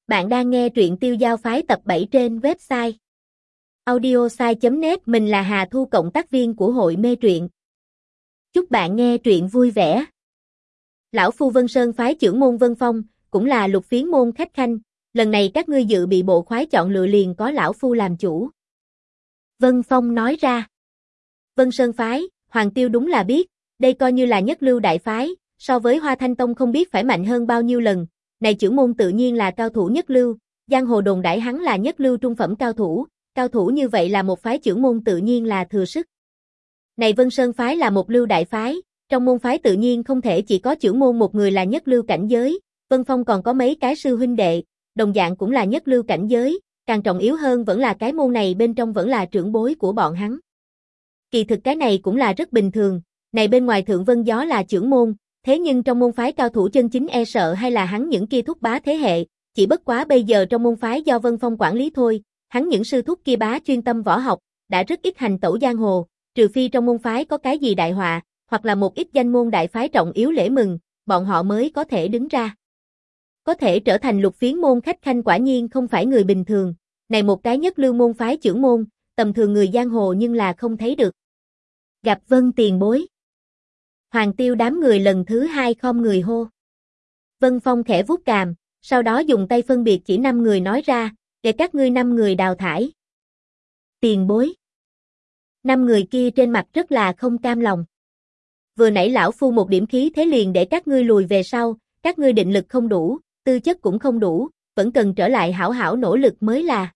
Bạn đang nghe truyện Tiêu Giao Phái tập 7 trên website audiosai.net. Mình là Hà Thu, cộng tác viên của hội mê truyện. Chúc bạn nghe truyện vui vẻ. Lão phu Vân Sơn phái trưởng môn Vân Phong, cũng là Lục Phiến môn khách khanh, lần này các ngươi dự bị bộ khoái chọn lựa liền có lão phu làm chủ. Vân Phong nói ra. Vân Sơn phái, Hoàng Tiêu đúng là biết, đây coi như là nhất lưu đại phái, so với Hoa Thanh Tông không biết phải mạnh hơn bao nhiêu lần. Này trưởng môn tự nhiên là cao thủ nhất lưu, giang hồ đồn đãi hắn là nhất lưu trung phẩm cao thủ như vậy là một phái trưởng môn tự nhiên là thừa sức. Này Vân Sơn phái là một lưu đại phái, trong môn phái tự nhiên không thể chỉ có trưởng môn một người là nhất lưu cảnh giới, Vân Phong còn có mấy cái sư huynh đệ, đồng dạng cũng là nhất lưu cảnh giới, càng trọng yếu hơn vẫn là cái môn này bên trong vẫn là trưởng bối của bọn hắn. Kỳ thực cái này cũng là rất bình thường, này bên ngoài Thượng Vân Gió là trưởng môn, thế nhưng trong môn phái cao thủ chân chính e sợ hay là hắn những kia thúc bá thế hệ, chỉ bất quá bây giờ trong môn phái do Vân Phong quản lý thôi, hắn những sư thúc kia bá chuyên tâm võ học, đã rất ít hành tẩu giang hồ, trừ phi trong môn phái có cái gì đại họa, hoặc là một ít danh môn đại phái trọng yếu lễ mừng, bọn họ mới có thể đứng ra. Có thể trở thành Lục Phiến môn khách khanh quả nhiên không phải người bình thường, này một cái nhất lưu môn phái trưởng môn, tầm thường người giang hồ nhưng là không thấy được. Gặp Vân tiền bối. Hoàng Tiêu đám người lần thứ hai khom người hô. Vân Phong khẽ vuốt cằm, sau đó dùng tay phân biệt chỉ 5 người nói ra, để các ngươi 5 người đào thải. Tiền bối. 5 người kia trên mặt rất là không cam lòng. Vừa nãy lão phu một điểm khí thế liền để các ngươi lùi về sau, các ngươi định lực không đủ, tư chất cũng không đủ, vẫn cần trở lại hảo hảo nỗ lực mới là.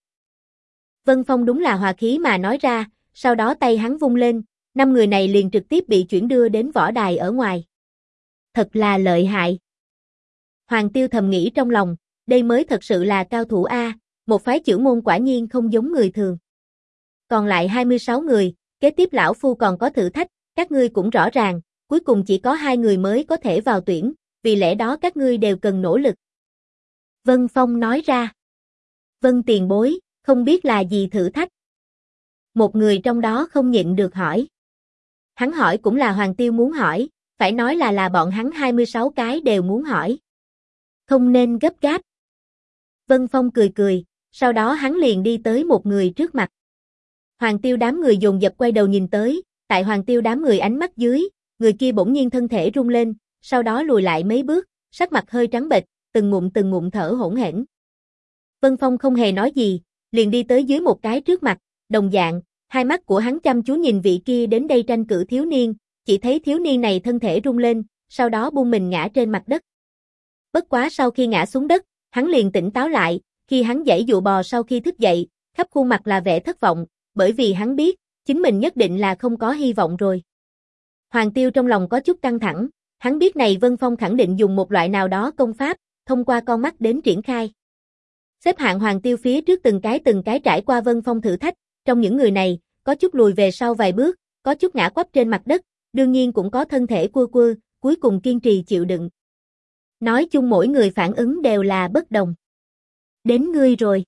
Vân Phong đúng là hòa khí mà nói ra, sau đó tay hắn vung lên, 5 người này liền trực tiếp bị chuyển đưa đến võ đài ở ngoài. Thật là lợi hại. Hoàng Tiêu thầm nghĩ trong lòng, đây mới thật sự là cao thủ A, một phái trưởng môn quả nhiên không giống người thường. Còn lại 26 người, kế tiếp lão phu còn có thử thách, các ngươi cũng rõ ràng, cuối cùng chỉ có 2 người mới có thể vào tuyển, vì lẽ đó các ngươi đều cần nỗ lực. Vân Phong nói ra. Vân tiền bối, không biết là gì thử thách. Một người trong đó không nhịn được hỏi. Hắn hỏi cũng là Hoàng Tiêu muốn hỏi, phải nói là bọn hắn 26 cái đều muốn hỏi. Không nên gấp gáp. Vân Phong cười cười, sau đó hắn liền đi tới một người trước mặt. Hoàng Tiêu đám người dồn dập quay đầu nhìn tới, tại Hoàng Tiêu đám người ánh mắt dưới, người kia bỗng nhiên thân thể rung lên, sau đó lùi lại mấy bước, sắc mặt hơi trắng bệch, từng ngụm thở hổn hển. Vân Phong không hề nói gì, liền đi tới dưới một cái trước mặt, đồng dạng, hai mắt của hắn chăm chú nhìn vị kia đến đây tranh cử thiếu niên, chỉ thấy thiếu niên này thân thể rung lên, sau đó buông mình ngã trên mặt đất. Bất quá sau khi ngã xuống đất, hắn liền tỉnh táo lại, khi hắn giãy dụa bò sau khi thức dậy, khắp khuôn mặt là vẻ thất vọng, bởi vì hắn biết, chính mình nhất định là không có hy vọng rồi. Hoàng Tiêu trong lòng có chút căng thẳng, hắn biết này Vân Phong khẳng định dùng một loại nào đó công pháp, thông qua con mắt đến triển khai. Xếp hạng Hoàng Tiêu phía trước từng cái trải qua Vân Phong thử thách, trong những người này, có chút lùi về sau vài bước, có chút ngã quắp trên mặt đất, đương nhiên cũng có thân thể cua, cuối cùng kiên trì chịu đựng. Nói chung mỗi người phản ứng đều là bất đồng. Đến ngươi rồi.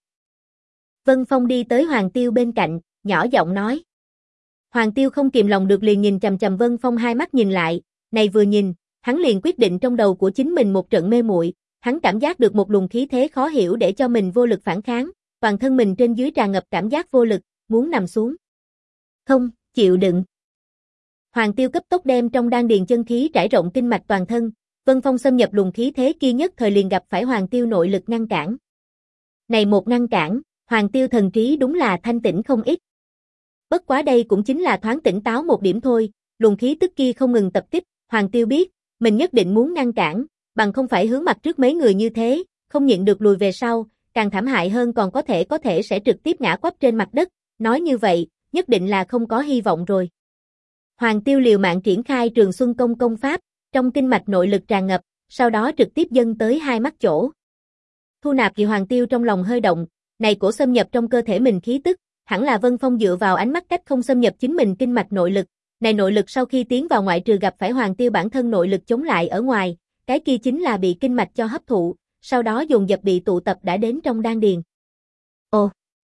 Vân Phong đi tới Hoàng Tiêu bên cạnh, nhỏ giọng nói. Hoàng Tiêu không kìm lòng được liền nhìn chằm chằm Vân Phong hai mắt nhìn lại, này vừa nhìn, hắn liền quyết định trong đầu của chính mình một trận mê muội, hắn cảm giác được một luồng khí thế khó hiểu để cho mình vô lực phản kháng, toàn thân mình trên dưới tràn ngập cảm giác vô lực, muốn nằm xuống. Không, chịu đựng. Hoàng Tiêu cấp tốc đem trong đan điền chân khí trải rộng kinh mạch toàn thân, Vân Phong xâm nhập luồng khí thế kia nhất thời liền gặp phải Hoàng Tiêu nội lực ngăn cản. Này một ngăn cản, Hoàng Tiêu thần trí đúng là thanh tĩnh không ít. Bất quá đây cũng chính là thoáng tỉnh táo một điểm thôi, luồng khí tức kia không ngừng tập kích, Hoàng Tiêu biết, mình nhất định muốn ngăn cản, bằng không phải hướng mặt trước mấy người như thế, không nhịn được lùi về sau, càng thảm hại hơn còn có thể sẽ trực tiếp ngã quắp trên mặt đất, nói như vậy, nhất định là không có hy vọng rồi. Hoàng Tiêu liều mạng triển khai Trường Xuân công pháp, trong kinh mạch nội lực tràn ngập, sau đó trực tiếp dâng tới hai mắt chỗ. Thu nạp thì Hoàng Tiêu trong lòng hơi động, này cổ xâm nhập trong cơ thể mình khí tức, hẳn là Vân Phong dựa vào ánh mắt cách không xâm nhập chính mình kinh mạch nội lực, này nội lực sau khi tiến vào ngoại trừ gặp phải Hoàng Tiêu bản thân nội lực chống lại ở ngoài, cái kia chính là bị kinh mạch cho hấp thụ, sau đó dồn dập bị tụ tập đã đến trong đan điền. Ồ!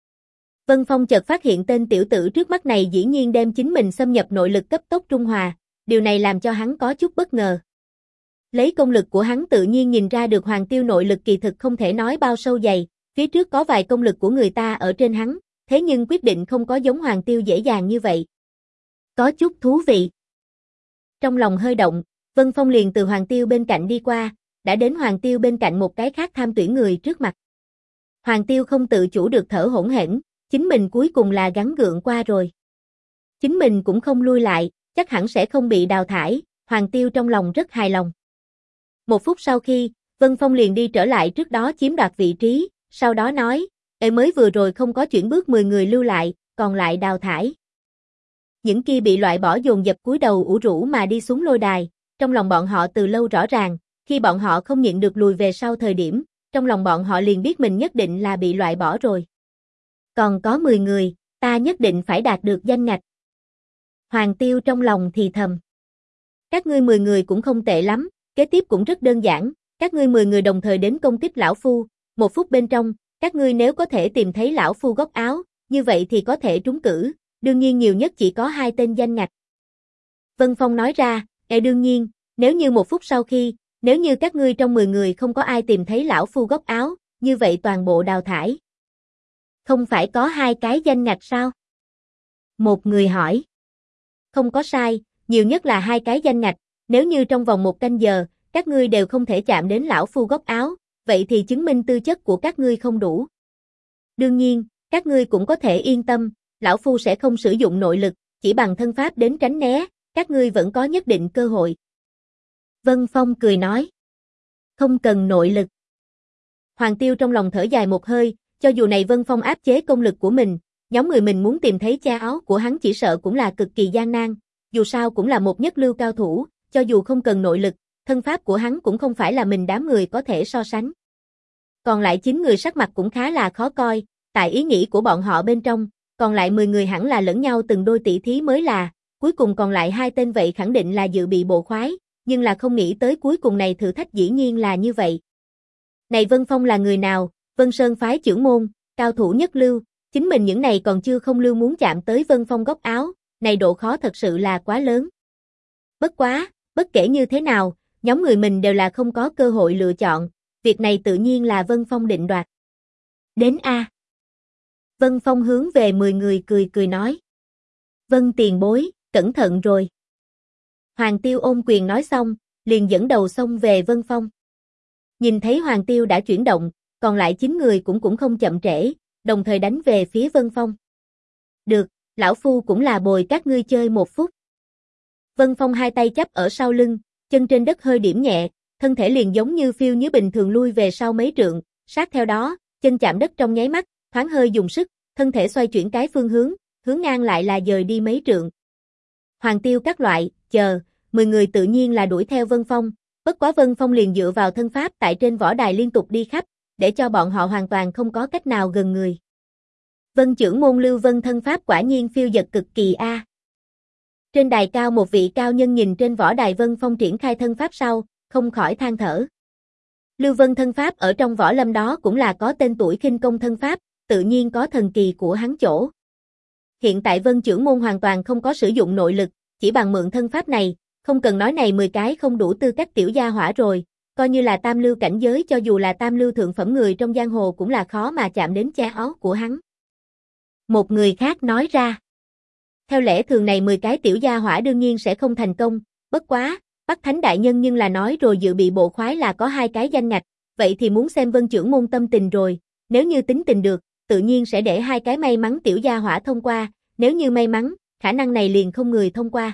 Vân Phong chợt phát hiện tên tiểu tử trước mắt này dĩ nhiên đem chính mình xâm nhập nội lực cấp tốc trung hòa, điều này làm cho hắn có chút bất ngờ. Lấy công lực của hắn tự nhiên nhìn ra được Hoàng Tiêu nội lực kỳ thực không thể nói bao sâu dày, phía trước có vài công lực của người ta ở trên hắn, thế nhưng quyết định không có giống Hoàng Tiêu dễ dàng như vậy. Có chút thú vị. Trong lòng hơi động, Vân Phong liền từ Hoàng Tiêu bên cạnh đi qua, đã đến Hoàng Tiêu bên cạnh một cái khác tham tuyển người trước mặt. Hoàng Tiêu không tự chủ được thở hổn hển, chính mình cuối cùng là gắng gượng qua rồi. Chính mình cũng không lui lại, chắc hẳn sẽ không bị đào thải, Hoàng Tiêu trong lòng rất hài lòng. Một phút sau khi, Vân Phong liền đi trở lại trước đó chiếm đoạt vị trí, sau đó nói, mới vừa rồi không có chuyển bước 10 người lưu lại, còn lại đào thải. Những kia bị loại bỏ dồn dập cúi đầu ủ rũ mà đi xuống lôi đài, trong lòng bọn họ từ lâu rõ ràng, khi bọn họ không nhịn được lùi về sau thời điểm, trong lòng bọn họ liền biết mình nhất định là bị loại bỏ rồi. Còn có 10 người, ta nhất định phải đạt được danh ngạch. Hoàng Tiêu trong lòng thì thầm. Các ngươi 10 người cũng không tệ lắm, kế tiếp cũng rất đơn giản, các ngươi 10 người đồng thời đến công kích lão phu, 1 phút bên trong, các ngươi nếu có thể tìm thấy lão phu góc áo, như vậy thì có thể trúng cử, đương nhiên nhiều nhất chỉ có 2 tên danh ngạch. Vân Phong nói ra, đương nhiên, nếu như 1 phút sau khi, nếu như các ngươi trong 10 người không có ai tìm thấy lão phu góc áo, như vậy toàn bộ đào thải. Không phải có 2 cái danh ngạch sao? Một người hỏi. Không có sai, nhiều nhất là 2 cái danh ngạch, nếu như trong vòng 1 canh giờ, các ngươi đều không thể chạm đến lão phu góc áo, vậy thì chứng minh tư chất của các ngươi không đủ. Đương nhiên, các ngươi cũng có thể yên tâm, lão phu sẽ không sử dụng nội lực, chỉ bằng thân pháp đến tránh né, các ngươi vẫn có nhất định cơ hội. Vân Phong cười nói. Không cần nội lực. Hoàng Tiêu trong lòng thở dài một hơi, cho dù này Vân Phong áp chế công lực của mình, nhóm người mình muốn tìm thấy cha áo của hắn chỉ sợ cũng là cực kỳ gian nan, dù sao cũng là một nhất lưu cao thủ, cho dù không cần nội lực, thân pháp của hắn cũng không phải là mình đám người có thể so sánh. Còn lại 9 người sắc mặt cũng khá là khó coi, tại ý nghĩ của bọn họ bên trong, còn lại 10 người hẳn là lẫn nhau từng đôi tỷ thí mới là, cuối cùng còn lại 2 tên vậy khẳng định là dự bị bộ khoái, nhưng là không nghĩ tới cuối cùng này thử thách dĩ nhiên là như vậy. Này Vân Phong là người nào? Vân Sơn phái trưởng môn, cao thủ nhất lưu, chính mình những này còn chưa không lưu muốn chạm tới Vân Phong góc áo, này độ khó thật sự là quá lớn. Bất quá, bất kể như thế nào, nhóm người mình đều là không có cơ hội lựa chọn, việc này tự nhiên là Vân Phong định đoạt. Đến A. Vân Phong hướng về 10 người cười cười nói. Vân tiền bối, cẩn thận rồi. Hoàng Tiêu ôm quyền nói xong, liền dẫn đầu xông về Vân Phong. Nhìn thấy Hoàng Tiêu đã chuyển động, còn lại 9 người cũng không chậm trễ, đồng thời đánh về phía Vân Phong. Được, lão phu cũng là bồi các ngươi chơi 1 phút. Vân Phong 2 tay chắp ở sau lưng, chân trên đất hơi điểm nhẹ, thân thể liền giống như phiêu như bình thường lui về sau mấy trượng, sát theo đó, chân chạm đất trong nháy mắt, thoáng hơi dùng sức, thân thể xoay chuyển cái phương hướng, hướng ngang lại là dời đi mấy trượng. Hoàng Tiêu các loại, chờ, 10 người tự nhiên là đuổi theo Vân Phong, bất quá Vân Phong liền dựa vào thân pháp tại trên võ đài liên tục đi khắp, để cho bọn họ hoàn toàn không có cách nào gần người. Vân trưởng môn Lưu Vân thân pháp quả nhiên phiêu dật cực kỳ a. Trên đài cao một vị cao nhân nhìn trên võ đài Vân Phong triển khai thân pháp sau, không khỏi than thở. Lưu Vân thân pháp ở trong võ lâm đó cũng là có tên tuổi khinh công thân pháp, tự nhiên có thần kỳ của hắn chỗ. Hiện tại Vân trưởng môn hoàn toàn không có sử dụng nội lực, chỉ bằng mượn thân pháp này, không cần nói này 10 cái không đủ tư cách tiểu gia hỏa rồi, coi như là tam lưu cảnh giới cho dù là tam lưu thượng phẩm người trong giang hồ cũng là khó mà chạm đến cha áo của hắn. Một người khác nói ra. Theo lẽ thường này 10 cái tiểu gia hỏa đương nhiên sẽ không thành công, bất quá, Bắc Thánh đại nhân nhưng là nói rồi dự bị bộ khoái là có 2 cái danh ngạch, vậy thì muốn xem Vân trưởng môn tâm tình rồi, nếu như tính tình được, tự nhiên sẽ để 2 cái may mắn tiểu gia hỏa thông qua, nếu như may mắn, khả năng này liền không người thông qua.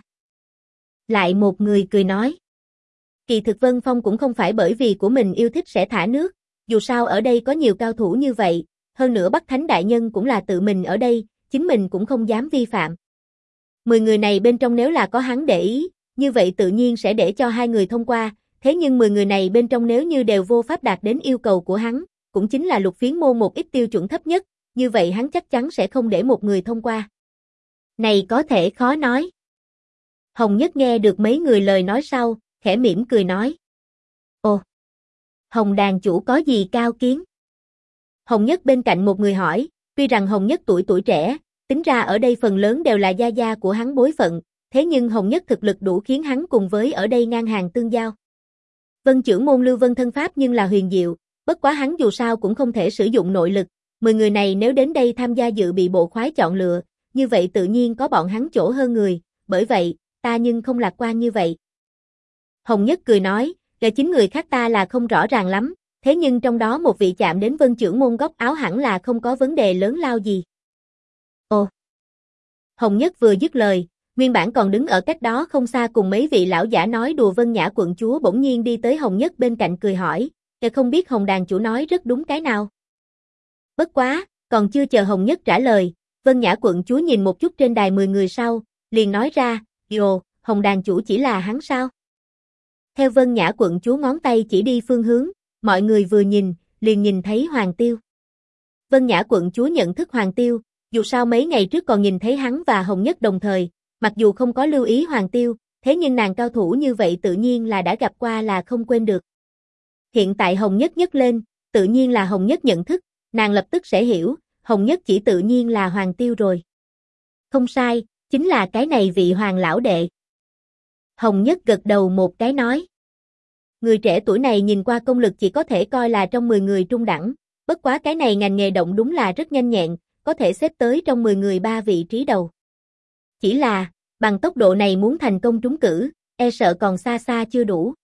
Lại một người cười nói. Kỳ thực Vân Phong cũng không phải bởi vì của mình yêu thích sẽ thả nước, dù sao ở đây có nhiều cao thủ như vậy, hơn nữa Bắc Thánh đại nhân cũng là tự mình ở đây, chính mình cũng không dám vi phạm. 10 người này bên trong nếu là có hắn để ý, như vậy tự nhiên sẽ để cho 2 người thông qua, thế nhưng 10 người này bên trong nếu như đều vô pháp đạt đến yêu cầu của hắn, cũng chính là Lục Phiến môn một ít tiêu chuẩn thấp nhất, như vậy hắn chắc chắn sẽ không để một người thông qua. Này có thể khó nói. Hồng Nhất nghe được mấy người lời nói sau, khẽ mỉm cười nói. Ồ, Hồng đàn chủ có gì cao kiến? Hồng Nhất bên cạnh một người hỏi, tuy rằng Hồng Nhất tuổi trẻ, tính ra ở đây phần lớn đều là gia gia của hắn bối phận, thế nhưng Hồng Nhất thực lực đủ khiến hắn cùng với ở đây ngang hàng tương giao. Vân Chưởng môn Lưu Vân thân pháp nhưng là huyền diệu, bất quá hắn dù sao cũng không thể sử dụng nội lực, 10 người này nếu đến đây tham gia dự bị bộ khoái chọn lựa, như vậy tự nhiên có bọn hắn chỗ hơn người, bởi vậy, ta nhưng không lạc quan như vậy. Hồng Nhất cười nói, để 9 người khác ta là không rõ ràng lắm, thế nhưng trong đó một vị chạm đến Vân Chưởng môn góc áo hẳn là không có vấn đề lớn lao gì. Ồ! Hồng Nhất vừa dứt lời, nguyên bản còn đứng ở cách đó không xa cùng mấy vị lão giả nói đùa Vân Nhã quận chúa bỗng nhiên đi tới Hồng Nhất bên cạnh cười hỏi, không biết Hồng đàn chủ nói rất đúng cái nào. Bất quá, còn chưa chờ Hồng Nhất trả lời, Vân Nhã quận chúa nhìn một chút trên đài 10 người sau, liền nói ra, "Ồ, Hồng đàn chủ chỉ là hắn sao?" Theo Vân Nhã quận chúa ngón tay chỉ đi phương hướng, mọi người vừa nhìn, liền nhìn thấy Hoàng Tiêu. Vân Nhã quận chúa nhận thức Hoàng Tiêu, dù sao mấy ngày trước còn nhìn thấy hắn và Hồng Nhất đồng thời, mặc dù không có lưu ý Hoàng Tiêu, thế nhưng nàng cao thủ như vậy tự nhiên là đã gặp qua là không quên được. Hiện tại Hồng Nhất nhấc lên, tự nhiên là Hồng Nhất nhận thức, nàng lập tức sẽ hiểu, Hồng Nhất chỉ tự nhiên là Hoàng Tiêu rồi. Không sai, chính là cái này vị Hoàng lão đệ. Hồng Nhất gật đầu một cái nói. Người trẻ tuổi này nhìn qua công lực chỉ có thể coi là trong 10 người trung đẳng, bất quá cái này ngành nghề động đúng là rất nhanh nhẹn, có thể xếp tới trong 10 người 3 vị trí đầu. Chỉ là, bằng tốc độ này muốn thành công trúng cử, e sợ còn xa xa chưa đủ.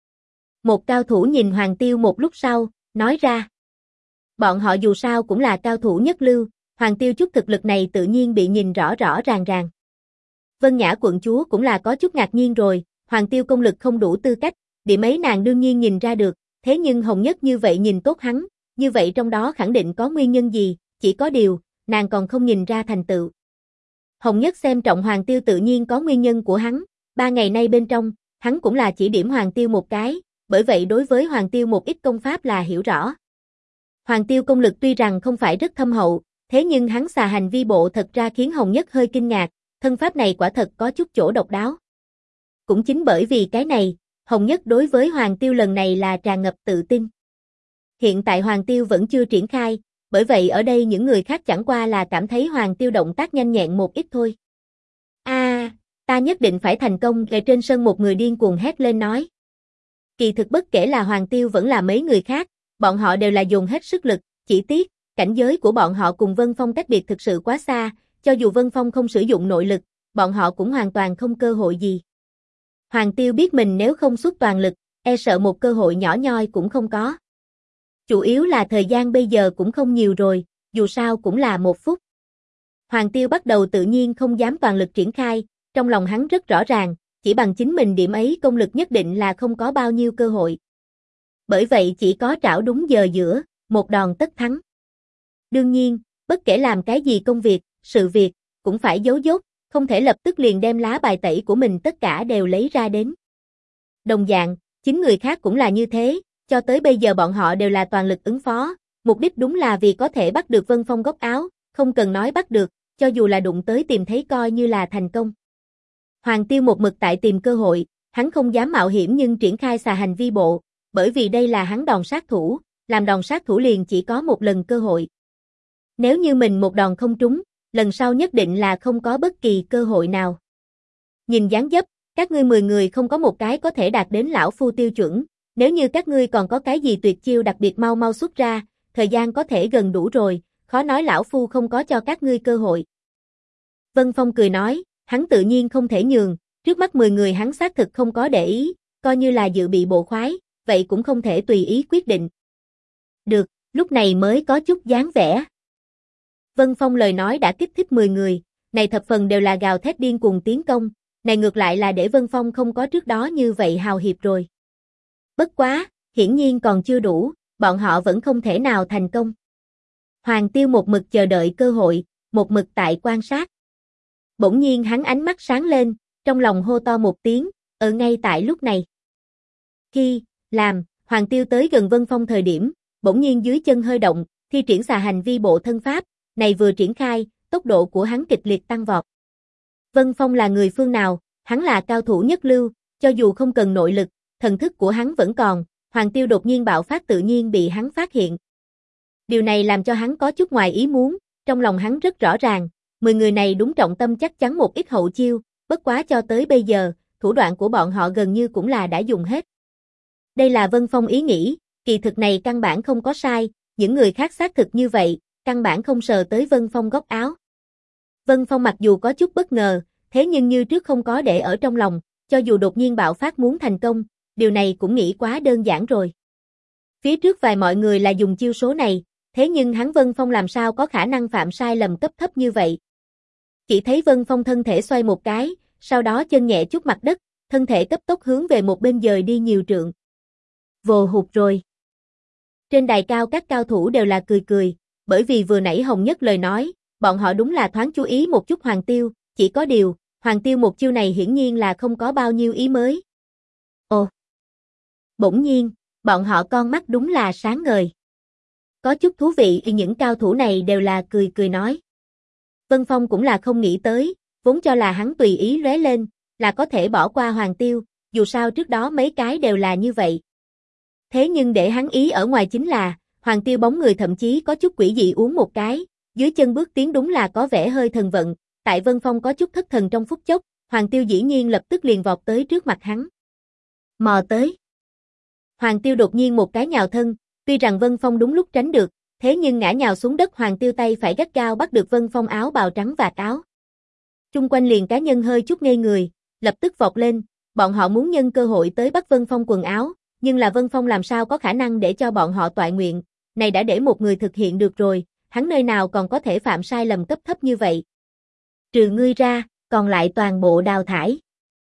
Một cao thủ nhìn Hoàng Tiêu một lúc sau, nói ra. Bọn họ dù sao cũng là cao thủ nhất lưu, Hoàng Tiêu chút thực lực này tự nhiên bị nhìn rõ rõ ràng ràng. Vân Nhã quận chúa cũng là có chút ngạc nhiên rồi, Hoàng Tiêu công lực không đủ tư cách, điểm ấy nàng đương nhiên nhìn ra được, thế nhưng Hồng Nhất như vậy nhìn tốt hắn, như vậy trong đó khẳng định có nguyên nhân gì, chỉ có điều, nàng còn không nhìn ra thành tựu. Hồng Nhất xem trọng Hoàng Tiêu tự nhiên có nguyên nhân của hắn, 3 ngày nay bên trong, hắn cũng là chỉ điểm Hoàng Tiêu một cái, bởi vậy đối với Hoàng Tiêu một ít công pháp là hiểu rõ. Hoàng Tiêu công lực tuy rằng không phải rất thâm hậu, thế nhưng hắn xà hành vi bộ thật ra khiến Hồng Nhất hơi kinh ngạc, thân pháp này quả thật có chút chỗ độc đáo. Cũng chính bởi vì cái này, Hồng Nhất đối với Hoàng Tiêu lần này là tràn ngập tự tin. Hiện tại Hoàng Tiêu vẫn chưa triển khai, bởi vậy ở đây những người khác chẳng qua là cảm thấy Hoàng Tiêu động tác nhanh nhẹn một ít thôi. Ta nhất định phải thành công, về trên sân một người điên cuồng hét lên nói. Kỳ thực bất kể là Hoàng Tiêu vẫn là mấy người khác, bọn họ đều là dùng hết sức lực, chỉ tiếc, cảnh giới của bọn họ cùng Vân Phong cách biệt thực sự quá xa, cho dù Vân Phong không sử dụng nội lực, bọn họ cũng hoàn toàn không cơ hội gì. Hoàng Tiêu biết mình nếu không xuất toàn lực, e sợ một cơ hội nhỏ nhoi cũng không có. Chủ yếu là thời gian bây giờ cũng không nhiều rồi, dù sao cũng là 1 phút. Hoàng Tiêu bắt đầu tự nhiên không dám toàn lực triển khai, trong lòng hắn rất rõ ràng, chỉ bằng chính mình điểm ấy công lực nhất định là không có bao nhiêu cơ hội. Bởi vậy chỉ có trảo đúng giờ giữa, một đòn tất thắng. Đương nhiên, bất kể làm cái gì công việc, sự việc, cũng phải giấu dốt, không thể lập tức liền đem lá bài tẩy của mình tất cả đều lấy ra đến. Đồng dạng, 9 người khác cũng là như thế, cho tới bây giờ bọn họ đều là toàn lực ứng phó, mục đích đúng là vì có thể bắt được Vân Phong góc áo, không cần nói bắt được, cho dù là đụng tới tìm thấy coi như là thành công. Hoàng Tiêu một mực tại tìm cơ hội, hắn không dám mạo hiểm nhưng triển khai xà hành vi bộ, bởi vì đây là hắn đòn sát thủ, làm đòn sát thủ liền chỉ có một lần cơ hội. Nếu như mình một đòn không trúng, lần sau nhất định là không có bất kỳ cơ hội nào. Nhìn dáng dấp, các ngươi 10 người không có một cái có thể đạt đến lão phu tiêu chuẩn, nếu như các ngươi còn có cái gì tuyệt chiêu đặc biệt mau mau xuất ra, thời gian có thể gần đủ rồi, khó nói lão phu không có cho các ngươi cơ hội. Vân Phong cười nói, hắn tự nhiên không thể nhường, trước mắt 10 người hắn xác thực không có để ý, coi như là dự bị bộ khoái, vậy cũng không thể tùy ý quyết định. Được, lúc này mới có chút dáng vẻ. Vân Phong lời nói đã kích thích 10 người, này thập phần đều là gào thét điên cuồng tiến công, này ngược lại là để Vân Phong không có trước đó như vậy hào hiệp rồi. Bất quá, hiển nhiên còn chưa đủ, bọn họ vẫn không thể nào thành công. Hoàng Tiêu một mực chờ đợi cơ hội, một mực tại quan sát. Bỗng nhiên hắn ánh mắt sáng lên, trong lòng hô to một tiếng, ở ngay tại lúc này. Khi, Hoàng Tiêu tới gần Vân Phong thời điểm, bỗng nhiên dưới chân hơi động, thi triển xà hành vi bộ thân pháp, này vừa triển khai, tốc độ của hắn kịch liệt tăng vọt. Vân Phong là người phương nào, hắn là cao thủ nhất lưu, cho dù không cần nội lực, thần thức của hắn vẫn còn, Hoàng Tiêu đột nhiên bạo phát tự nhiên bị hắn phát hiện. Điều này làm cho hắn có chút ngoài ý muốn, trong lòng hắn rất rõ ràng, 10 người này đúng trọng tâm chắc chắn một ít hậu chiêu, bất quá cho tới bây giờ, thủ đoạn của bọn họ gần như cũng là đã dùng hết. Đây là Vân Phong ý nghĩ, kỳ thực này căn bản không có sai, những người khác xác thực như vậy, căn bản không sờ tới Vân Phong góc áo. Vân Phong mặc dù có chút bất ngờ, thế nhưng như trước không có để ở trong lòng, cho dù đột nhiên bạo phát muốn thành công, điều này cũng nghĩ quá đơn giản rồi. Phía trước vài mọi người là dùng chiêu số này, thế nhưng hắn Vân Phong làm sao có khả năng phạm sai lầm cấp thấp như vậy. Chỉ thấy Vân Phong thân thể xoay một cái, sau đó chân nhẹ chút mặt đất, thân thể cấp tốc hướng về một bên dời đi nhiều trượng. Vồ hụt rồi. Trên đài cao các cao thủ đều là cười cười, bởi vì vừa nãy Hồng Nhất lời nói, bọn họ đúng là thoáng chú ý một chút Hoàng Tiêu, chỉ có điều, Hoàng Tiêu một chiêu này hiển nhiên là không có bao nhiêu ý mới. Ồ! Bỗng nhiên, bọn họ con mắt đúng là sáng ngời. Có chút thú vị, những cao thủ này đều là cười cười nói. Vân Phong cũng là không nghĩ tới, vốn cho là hắn tùy ý lóe lên, là có thể bỏ qua Hoàng Tiêu, dù sao trước đó mấy cái đều là như vậy. Thế nhưng để hắn ý ở ngoài chính là, Hoàng Tiêu bóng người thậm chí có chút quỷ dị uống một cái, dưới chân bước tiến đúng là có vẻ hơi thần vận, tại Vân Phong có chút thất thần trong phút chốc, Hoàng Tiêu dĩ nhiên lập tức liền vọt tới trước mặt hắn. Mò tới. Hoàng Tiêu đột nhiên một cái nhào thân, tuy rằng Vân Phong đúng lúc tránh được, thế nhưng ngã nhào xuống đất Hoàng Tiêu tay phải gắt gao bắt được Vân Phong áo bào trắng vạt áo. Chung quanh liền cá nhân hơi chút ngây người, lập tức vọt lên, bọn họ muốn nhân cơ hội tới bắt Vân Phong quần áo, nhưng là Vân Phong làm sao có khả năng để cho bọn họ toại nguyện, này đã để một người thực hiện được rồi, hắn nơi nào còn có thể phạm sai lầm cấp thấp như vậy. Trừ ngươi ra, còn lại toàn bộ đào thải.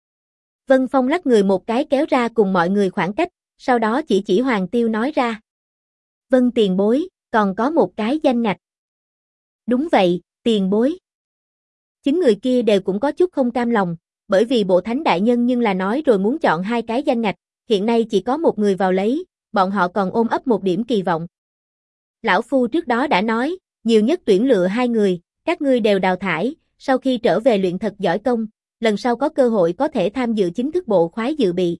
Vân Phong lắc người một cái kéo ra cùng mọi người khoảng cách, sau đó chỉ Hoàng Tiêu nói ra. Vân tiền bối, còn có một cái danh ngạch. Đúng vậy, tiền bối. Chính người kia đều cũng có chút không cam lòng, bởi vì bộ thánh đại nhân nhưng là nói rồi muốn chọn hai cái danh ngạch, hiện nay chỉ có một người vào lấy, bọn họ còn ôm ấp một điểm kỳ vọng. Lão Phu trước đó đã nói, nhiều nhất tuyển lựa hai người, các ngươi đều đào thải, sau khi trở về luyện thật giỏi công, lần sau có cơ hội có thể tham dự chính thức bộ khoái dự bị.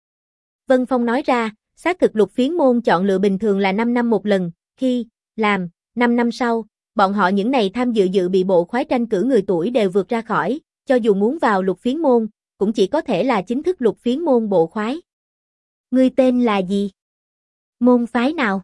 Vân Phong nói ra, xác thực lục phiến môn chọn lựa bình thường là 5 năm một lần, khi làm 5 năm sau, bọn họ những này tham dự dự bị bộ khoái tranh cử người tuổi đều vượt ra khỏi, cho dù muốn vào lục phiến môn, cũng chỉ có thể là chính thức lục phiến môn bộ khoái. Ngươi tên là gì? Môn phái nào?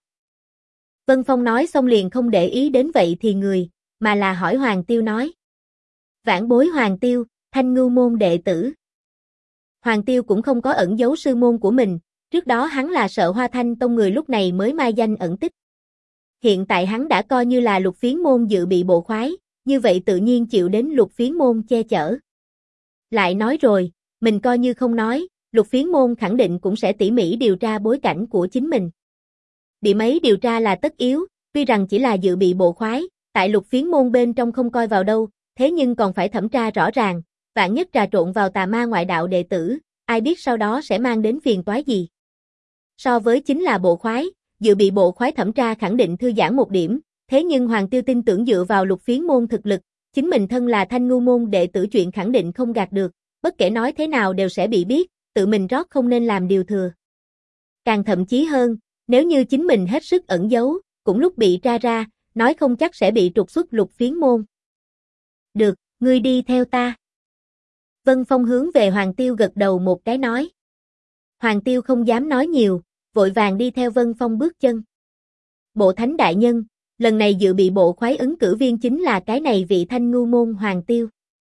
Vân Phong nói xong liền không để ý đến vậy thì người, mà là hỏi Hoàng Tiêu nói. Vãn bối Hoàng Tiêu, Thanh Ngưu môn đệ tử. Hoàng Tiêu cũng không có ẩn giấu sư môn của mình, trước đó hắn là sợ Hoa Thanh Tông người lúc này mới mai danh ẩn tích. Hiện tại hắn đã coi như là lục phiến môn dự bị bộ khoái, như vậy tự nhiên chịu đến lục phiến môn che chở. Lại nói rồi, mình coi như không nói, lục phiến môn khẳng định cũng sẽ tỉ mỉ điều tra bối cảnh của chính mình. Bị mấy điều tra là tất yếu, tuy rằng chỉ là dự bị bộ khoái, tại lục phiến môn bên trong không coi vào đâu, thế nhưng còn phải thẩm tra rõ ràng, vạn nhất trà trộn vào tà ma ngoại đạo đệ tử, ai biết sau đó sẽ mang đến phiền toái gì. So với chính là bộ khoái, dự bị bộ khoái thẩm tra khẳng định thư giãn một điểm, thế nhưng Hoàng Tiêu tin tưởng dựa vào lục phiến môn thực lực, chính mình thân là Thanh Ngưu môn đệ tử chuyện khẳng định không gạt được, bất kể nói thế nào đều sẽ bị biết, tự mình rót không nên làm điều thừa. Càng thậm chí hơn, nếu như chính mình hết sức ẩn giấu, cũng lúc bị tra ra, nói không chắc sẽ bị trục xuất lục phiến môn. Được, ngươi đi theo ta. Vân Phong hướng về Hoàng Tiêu gật đầu một cái nói. Hoàng Tiêu không dám nói nhiều, vội vàng đi theo Vân Phong bước chân. Bộ thánh đại nhân, lần này dự bị bộ khoái ứng cử viên chính là cái này vị Thanh Ngưu môn Hoàng Tiêu.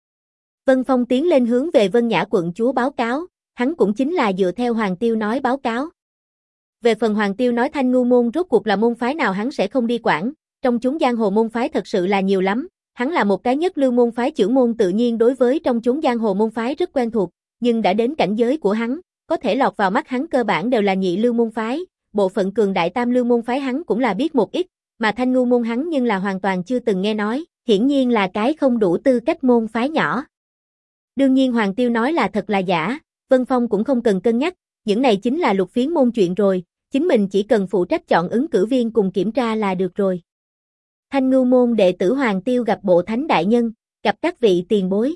Vân Phong tiến lên hướng về Vân Nhã quận chúa báo cáo, hắn cũng chính là dựa theo Hoàng Tiêu nói báo cáo. Về phần Hoàng Tiêu nói Thanh Ngưu môn rốt cuộc là môn phái nào hắn sẽ không đi quản, trong chúng giang hồ môn phái thật sự là nhiều lắm, hắn là một cái nhất lưu môn phái trưởng môn tự nhiên đối với trong chúng giang hồ môn phái rất quen thuộc, nhưng đã đến cảnh giới của hắn, có thể lọt vào mắt hắn cơ bản đều là nhị lưu môn phái, bộ phận cường đại tam lưu môn phái hắn cũng là biết một ít, mà Thanh Ngưu môn hắn nhưng là hoàn toàn chưa từng nghe nói, hiển nhiên là cái không đủ tư cách môn phái nhỏ. Đương nhiên Hoàng Tiêu nói là thật là giả, Vân Phong cũng không cần cân nhắc, những này chính là lục phiến môn chuyện rồi, chính mình chỉ cần phụ trách chọn ứng cử viên cùng kiểm tra là được rồi. Thanh Ngưu môn đệ tử Hoàng Tiêu gặp bộ thánh đại nhân, gặp các vị tiền bối.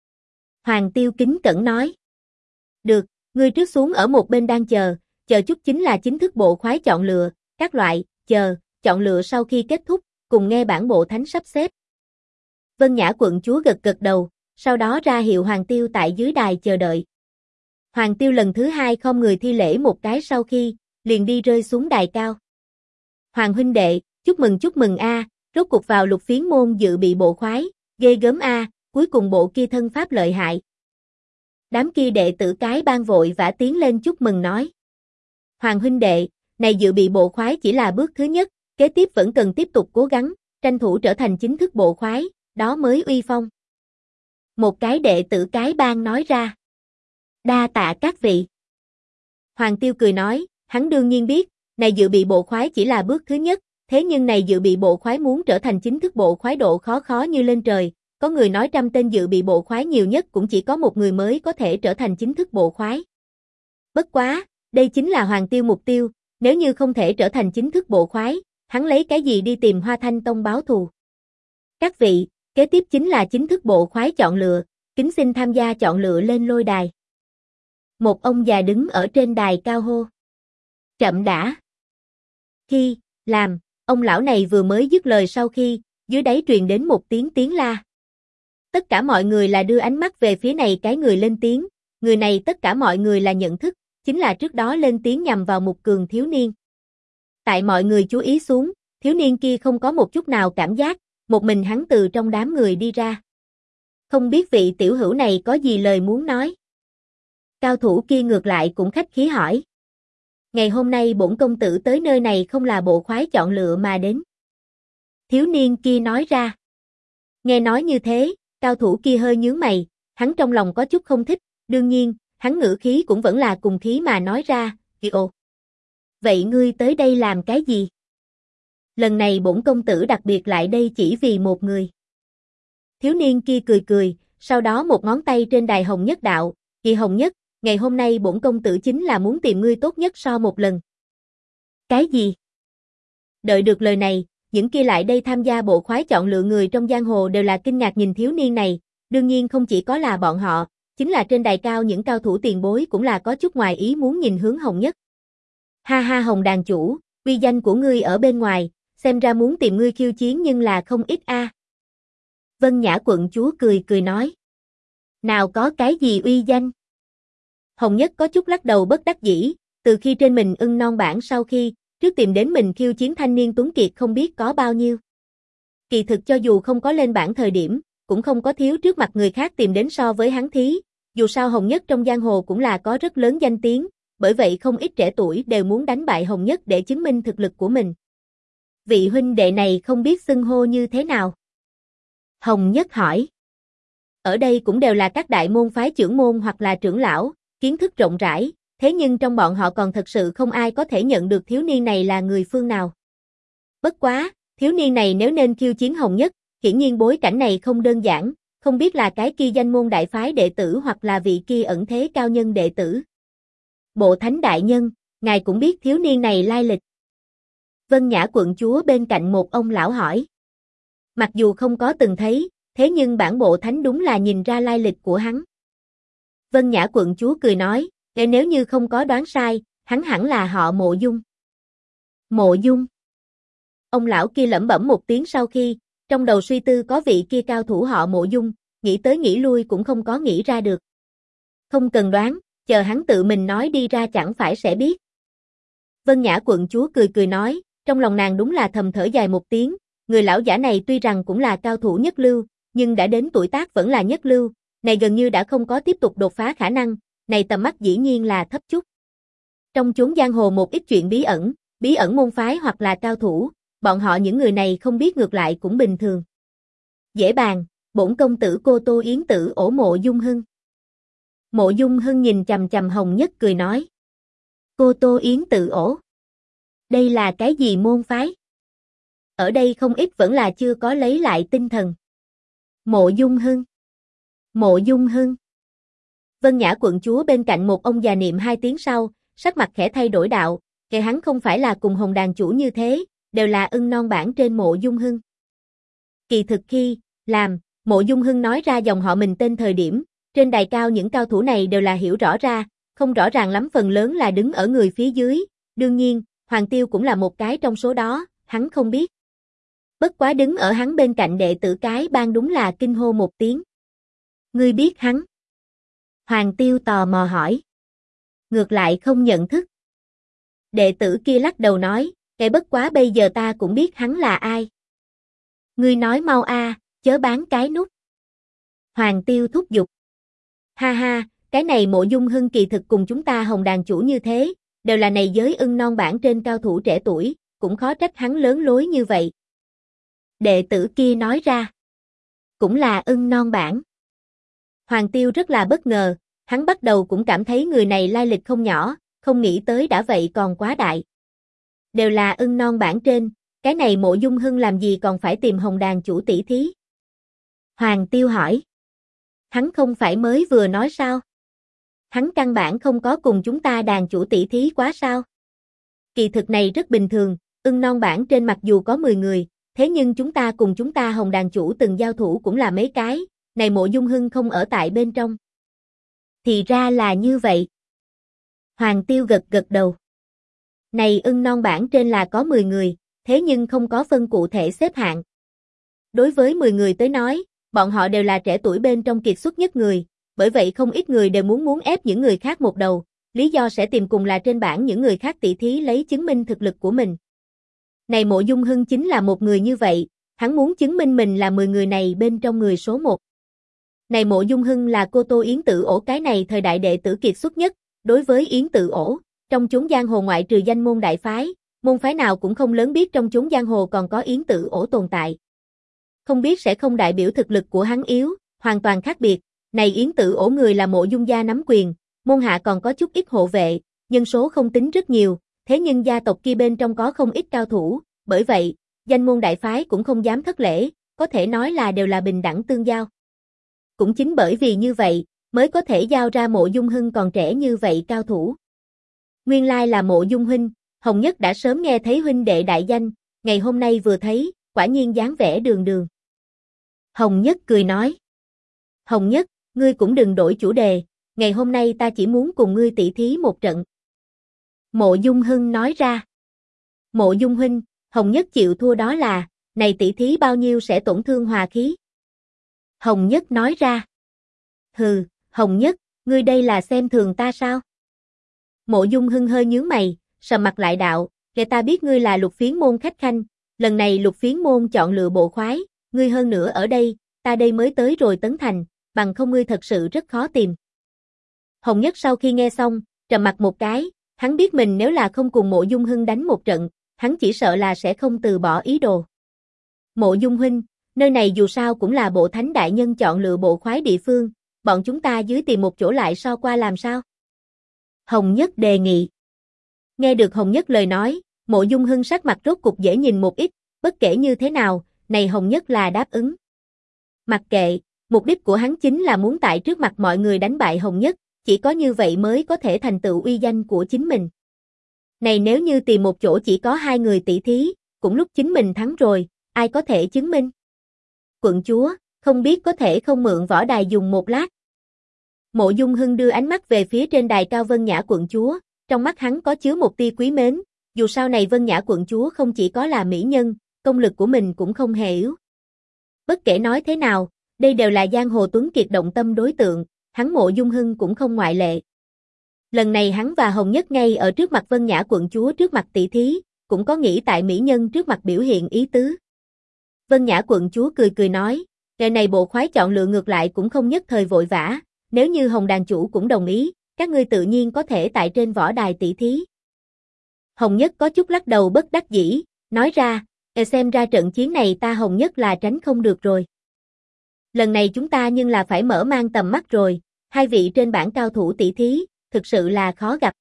Hoàng Tiêu kính cẩn nói. Được, ngươi trước xuống ở một bên đang chờ chút chính là chính thức bộ khoái chọn lựa, các loại, chọn lựa sau khi kết thúc, cùng nghe bản bộ thánh sắp xếp. Vân Nhã quận chúa gật gật đầu, sau đó ra hiệu Hoàng Tiêu tại dưới đài chờ đợi. Hoàng Tiêu lần thứ hai khom người thi lễ một cái sau khi, liền đi rơi xuống đài cao. Hoàng huynh đệ, chúc mừng a, rốt cục vào Lục Phiến môn dự bị bộ khoái, ghê gớm a, cuối cùng bộ kia thân pháp lợi hại. Đám kia đệ tử cái ban vội vã tiến lên chúc mừng nói. Hoàng huynh đệ, này dự bị bộ khoái chỉ là bước thứ nhất, kế tiếp vẫn cần tiếp tục cố gắng, tranh thủ trở thành chính thức bộ khoái, đó mới uy phong. Một cái đệ tử cái ban nói ra. Đa tạ các vị. Hoàng Tiêu cười nói, hắn đương nhiên biết, này dự bị bộ khoái chỉ là bước thứ nhất, thế nhưng này dự bị bộ khoái muốn trở thành chính thức bộ khoái độ khó như lên trời, có người nói 100 tên dự bị bộ khoái nhiều nhất cũng chỉ có một người mới có thể trở thành chính thức bộ khoái. Bất quá, đây chính là Hoàng Tiêu mục tiêu, nếu như không thể trở thành chính thức bộ khoái, hắn lấy cái gì đi tìm Hoa Thanh Tông báo thù. Các vị, kế tiếp chính là chính thức bộ khoái chọn lựa, kính xin tham gia chọn lựa lên lôi đài. Một ông già đứng ở trên đài cao hô. Chậm đã. Khi, làm, ông lão này vừa mới dứt lời sau khi, dưới đáy truyền đến một tiếng la. Tất cả mọi người là đưa ánh mắt về phía này cái người lên tiếng, người này tất cả mọi người là nhận thức, chính là trước đó lên tiếng nhằm vào Mục Cường thiếu niên. Tại mọi người chú ý xuống, thiếu niên kia không có một chút nào cảm giác, một mình hắn từ trong đám người đi ra. Không biết vị tiểu hữu này có gì lời muốn nói. Cao thủ kia ngược lại cũng khách khí hỏi. Ngày hôm nay bổn công tử tới nơi này không là bộ khoái chọn lựa mà đến. Thiếu niên kia nói ra. Nghe nói như thế, cao thủ kia hơi nhướng mày, hắn trong lòng có chút không thích, đương nhiên, hắn ngữ khí cũng vẫn là cùng khí mà nói ra, ồ. Vậy ngươi tới đây làm cái gì? Lần này bổn công tử đặc biệt lại đây chỉ vì một người. Thiếu niên kia cười, sau đó một ngón tay trên đài Hồng Nhất đạo, Kỳ Hồng Nhất, ngày hôm nay bổn công tử chính là muốn tìm ngươi tốt nhất so một lần. Cái gì? Đợi được lời này, những kia lại đây tham gia bộ khoái chọn lựa người trong giang hồ đều là kinh ngạc nhìn thiếu niên này, đương nhiên không chỉ có là bọn họ, chính là trên đài cao những cao thủ tiền bối cũng là có chút ngoài ý muốn nhìn hướng Hồng Nhất. Ha ha Hồng đàn chủ, uy danh của ngươi ở bên ngoài, xem ra muốn tìm ngươi khiêu chiến nhưng là không ít a. Vân Nhã quận chúa cười nói. Nào có cái gì uy danh? Hồng Nhất có chút lắc đầu bất đắc dĩ, từ khi trên mình ưng non bản sau khi, trước tìm đến mình khiêu chiến thanh niên tuấn kiệt không biết có bao nhiêu. Kỳ thực cho dù không có lên bảng thời điểm, cũng không có thiếu trước mặt người khác tìm đến so với hắn thí, dù sao Hồng Nhất trong giang hồ cũng là có rất lớn danh tiếng, bởi vậy không ít trẻ tuổi đều muốn đánh bại Hồng Nhất để chứng minh thực lực của mình. Vị huynh đệ này không biết xưng hô như thế nào? Hồng Nhất hỏi. Ở đây cũng đều là các đại môn phái trưởng môn hoặc là trưởng lão, kiến thức rộng rãi, thế nhưng trong bọn họ còn thật sự không ai có thể nhận được thiếu niên này là người phương nào. Bất quá, thiếu niên này nếu nên khiêu chiến Hồng Nhất, hiển nhiên bối cảnh này không đơn giản, không biết là cái kia danh môn đại phái đệ tử hoặc là vị kia ẩn thế cao nhân đệ tử. Bộ thánh đại nhân, ngài cũng biết thiếu niên này lai lịch. Vân Nhã quận chúa bên cạnh một ông lão hỏi. Mặc dù không có từng thấy, thế nhưng bản bộ thánh đúng là nhìn ra lai lịch của hắn. Vân Nhã quận chúa cười nói, nếu như không có đoán sai, hắn hẳn là họ Mộ Dung. Mộ Dung. Ông lão kia lẩm bẩm một tiếng sau khi, trong đầu suy tư có vị kia cao thủ họ Mộ Dung, nghĩ tới nghĩ lui cũng không có nghĩ ra được. Không cần đoán, chờ hắn tự mình nói đi ra chẳng phải sẽ biết. Vân Nhã quận chúa cười nói, trong lòng nàng đúng là thầm thở dài một tiếng, người lão giả này tuy rằng cũng là cao thủ nhất lưu, nhưng đã đến tuổi tác vẫn là nhất lưu, này gần như đã không có tiếp tục đột phá khả năng, này tầm mắt dĩ nhiên là thấp chút. Trong chốn giang hồ một ít chuyện bí ẩn môn phái hoặc là cao thủ, bọn họ những người này không biết ngược lại cũng bình thường. Dễ bàn, bổn công tử cô Tô Yến tử ổ Mộ Dung Hưng. Mộ Dung Hưng nhìn chằm chằm Hồng Nhất cười nói. Cô Tô Yến tự ổ. Đây là cái gì môn phái? Ở đây không ít vẫn là chưa có lấy lại tinh thần. Mộ Dung Hưng. Mộ Dung Hưng. Vân Nhã quận chúa bên cạnh một ông già niệm hai tiếng sau, sắc mặt khẽ thay đổi đạo, kẻ hắn không phải là cùng Hồng đàn chủ như thế, đều là ưng non bản trên Mộ Dung Hưng. Kỳ thực khi, làm, Mộ Dung Hưng nói ra dòng họ mình tên thời điểm, trên đài cao những cao thủ này đều là hiểu rõ ra, không rõ ràng lắm phần lớn là đứng ở người phía dưới, đương nhiên, Hoàng Tiêu cũng là một cái trong số đó, hắn không biết. Bất quá đứng ở hắn bên cạnh đệ tử cái ban đúng là kinh hô một tiếng. Ngươi biết hắn? Hoàng Tiêu tò mò hỏi. ngược lại không nhận thức. Đệ tử kia lắc đầu nói, cái bất quá bây giờ ta cũng biết hắn là ai. Ngươi nói mau a, chớ bán cái nút. Hoàng Tiêu thúc giục. Ha ha, cái này Mộ Dung Hưng kỳ thực cùng chúng ta Hồng đàn chủ như thế, đều là này giới ưng non bảng trên cao thủ trẻ tuổi, cũng khó trách hắn lớn lối như vậy. Đệ tử kia nói ra. Cũng là ưng non bảng. Hoàng Tiêu rất là bất ngờ, hắn bắt đầu cũng cảm thấy người này lai lịch không nhỏ, không nghĩ tới đã vậy còn quá đại. Đều là ưng non bảng trên, cái này Mộ Dung Hưng làm gì còn phải tìm Hồng đàn chủ tỷ thí? Hoàng Tiêu hỏi. Hắn không phải mới vừa nói sao? Hắn căn bản không có cùng chúng ta đàn chủ tỷ thí quá sao? Kỳ thực này rất bình thường, ưng non bảng trên mặc dù có 10 người, thế nhưng chúng ta Hồng đàn chủ từng giao thủ cũng là mấy cái, này Mộ Dung Hưng không ở tại bên trong. Thì ra là như vậy. Hoàng Tiêu gật gật đầu. Này ưng non bảng trên là có 10 người, thế nhưng không có phân cụ thể xếp hạng. Đối với 10 người tới nói, bọn họ đều là trẻ tuổi bên trong kiệt xuất nhất người, bởi vậy không ít người đều muốn ép những người khác một đầu, lý do sẽ tìm cùng là trên bảng những người khác tỷ thí lấy chứng minh thực lực của mình. Này Mộ Dung Hưng chính là một người như vậy, hắn muốn chứng minh mình là 10 người này bên trong người số 1. Này Mộ Dung Hưng là Cô Tô Yến Tử Ổ cái này thời đại đệ tử kiệt xuất nhất, đối với Yến Tử Ổ, trong chốn giang hồ ngoại trừ danh môn đại phái, môn phái nào cũng không lớn biết trong chốn giang hồ còn có Yến Tử Ổ tồn tại. Không biết sẽ không đại biểu thực lực của hắn yếu, hoàn toàn khác biệt, này Yến Tử Ổ người là Mộ Dung gia nắm quyền, môn hạ còn có chút ít hộ vệ, nhân số không tính rất nhiều, thế nhưng gia tộc kia bên trong có không ít cao thủ, bởi vậy, danh môn đại phái cũng không dám thất lễ, có thể nói là đều là bình đẳng tương giao. Cũng chính bởi vì như vậy, mới có thể giao ra Mộ Dung Hưng còn trẻ như vậy cao thủ. Nguyên lai là Mộ Dung huynh, Hồng Nhất đã sớm nghe thấy huynh đệ đại danh, ngày hôm nay vừa thấy, quả nhiên dáng vẻ đường đường. Hồng Nhất cười nói. Hồng Nhất, ngươi cũng đừng đổi chủ đề, ngày hôm nay ta chỉ muốn cùng ngươi tỷ thí một trận. Mộ Dung Hưng nói ra. Mộ Dung huynh, Hồng Nhất chịu thua đó là, này tỷ thí bao nhiêu sẽ tổn thương hòa khí. Hồng Nhất nói ra. Hừ, Hồng Nhất, ngươi đây là xem thường ta sao? Mộ Dung Hưng hơi nhướng mày, sầm mặt lại đạo, để ta biết ngươi là Lục Phiến môn khách khanh, lần này Lục Phiến môn chọn lựa bộ khoái, ngươi hơn nữa ở đây, ta đây mới tới rồi tấn thành, bằng không ngươi thật sự rất khó tìm. Hồng Nhất sau khi nghe xong, trầm mặt một cái, hắn biết mình nếu là không cùng Mộ Dung Hưng đánh một trận, hắn chỉ sợ là sẽ không từ bỏ ý đồ. Mộ Dung huynh, nơi này dù sao cũng là bộ thánh đại nhân chọn lựa bộ khoái địa phương, bọn chúng ta dưới tìm một chỗ lại so qua làm sao? Hồng Nhất đề nghị. Nghe được Hồng Nhất lời nói, Mộ Dung Hưng sắc mặt rốt cục dễ nhìn một ít, bất kể như thế nào, này Hồng Nhất là đáp ứng. Mặc kệ, mục đích của hắn chính là muốn tại trước mặt mọi người đánh bại Hồng Nhất, chỉ có như vậy mới có thể thành tựu uy danh của chính mình. Này nếu như tìm một chỗ chỉ có 2 người tỷ thí, cũng lúc chính mình thắng rồi, ai có thể chứng minh? Quận chúa, không biết có thể không mượn võ đài dùng một lát. Mộ Dung Hưng đưa ánh mắt về phía trên đài cao Vân Nhã quận chúa, trong mắt hắn có chứa một tia quý mến, dù sau này Vân Nhã quận chúa không chỉ có là mỹ nhân, công lực của mình cũng không hề yếu. Bất kể nói thế nào, đây đều là giang hồ tuấn kiệt động tâm đối tượng, hắn Mộ Dung Hưng cũng không ngoại lệ. Lần này hắn và Hồng Nhất ngay ở trước mặt Vân Nhã quận chúa trước mặt tỷ thí, cũng có nghĩ tại mỹ nhân trước mặt biểu hiện ý tứ. Vân Nhã quận chúa cười cười nói, ngày này bộ khoái chọn lựa ngược lại cũng không nhất thời vội vã, nếu như Hồng đàn chủ cũng đồng ý, các ngươi tự nhiên có thể tại trên võ đài tỷ thí. Hồng Nhất có chút lắc đầu bất đắc dĩ, nói ra, xem ra trận chiến này ta Hồng Nhất là tránh không được rồi. Lần này chúng ta nhưng là phải mở mang tầm mắt rồi, 2 vị trên bảng cao thủ tỷ thí, thực sự là khó gặp.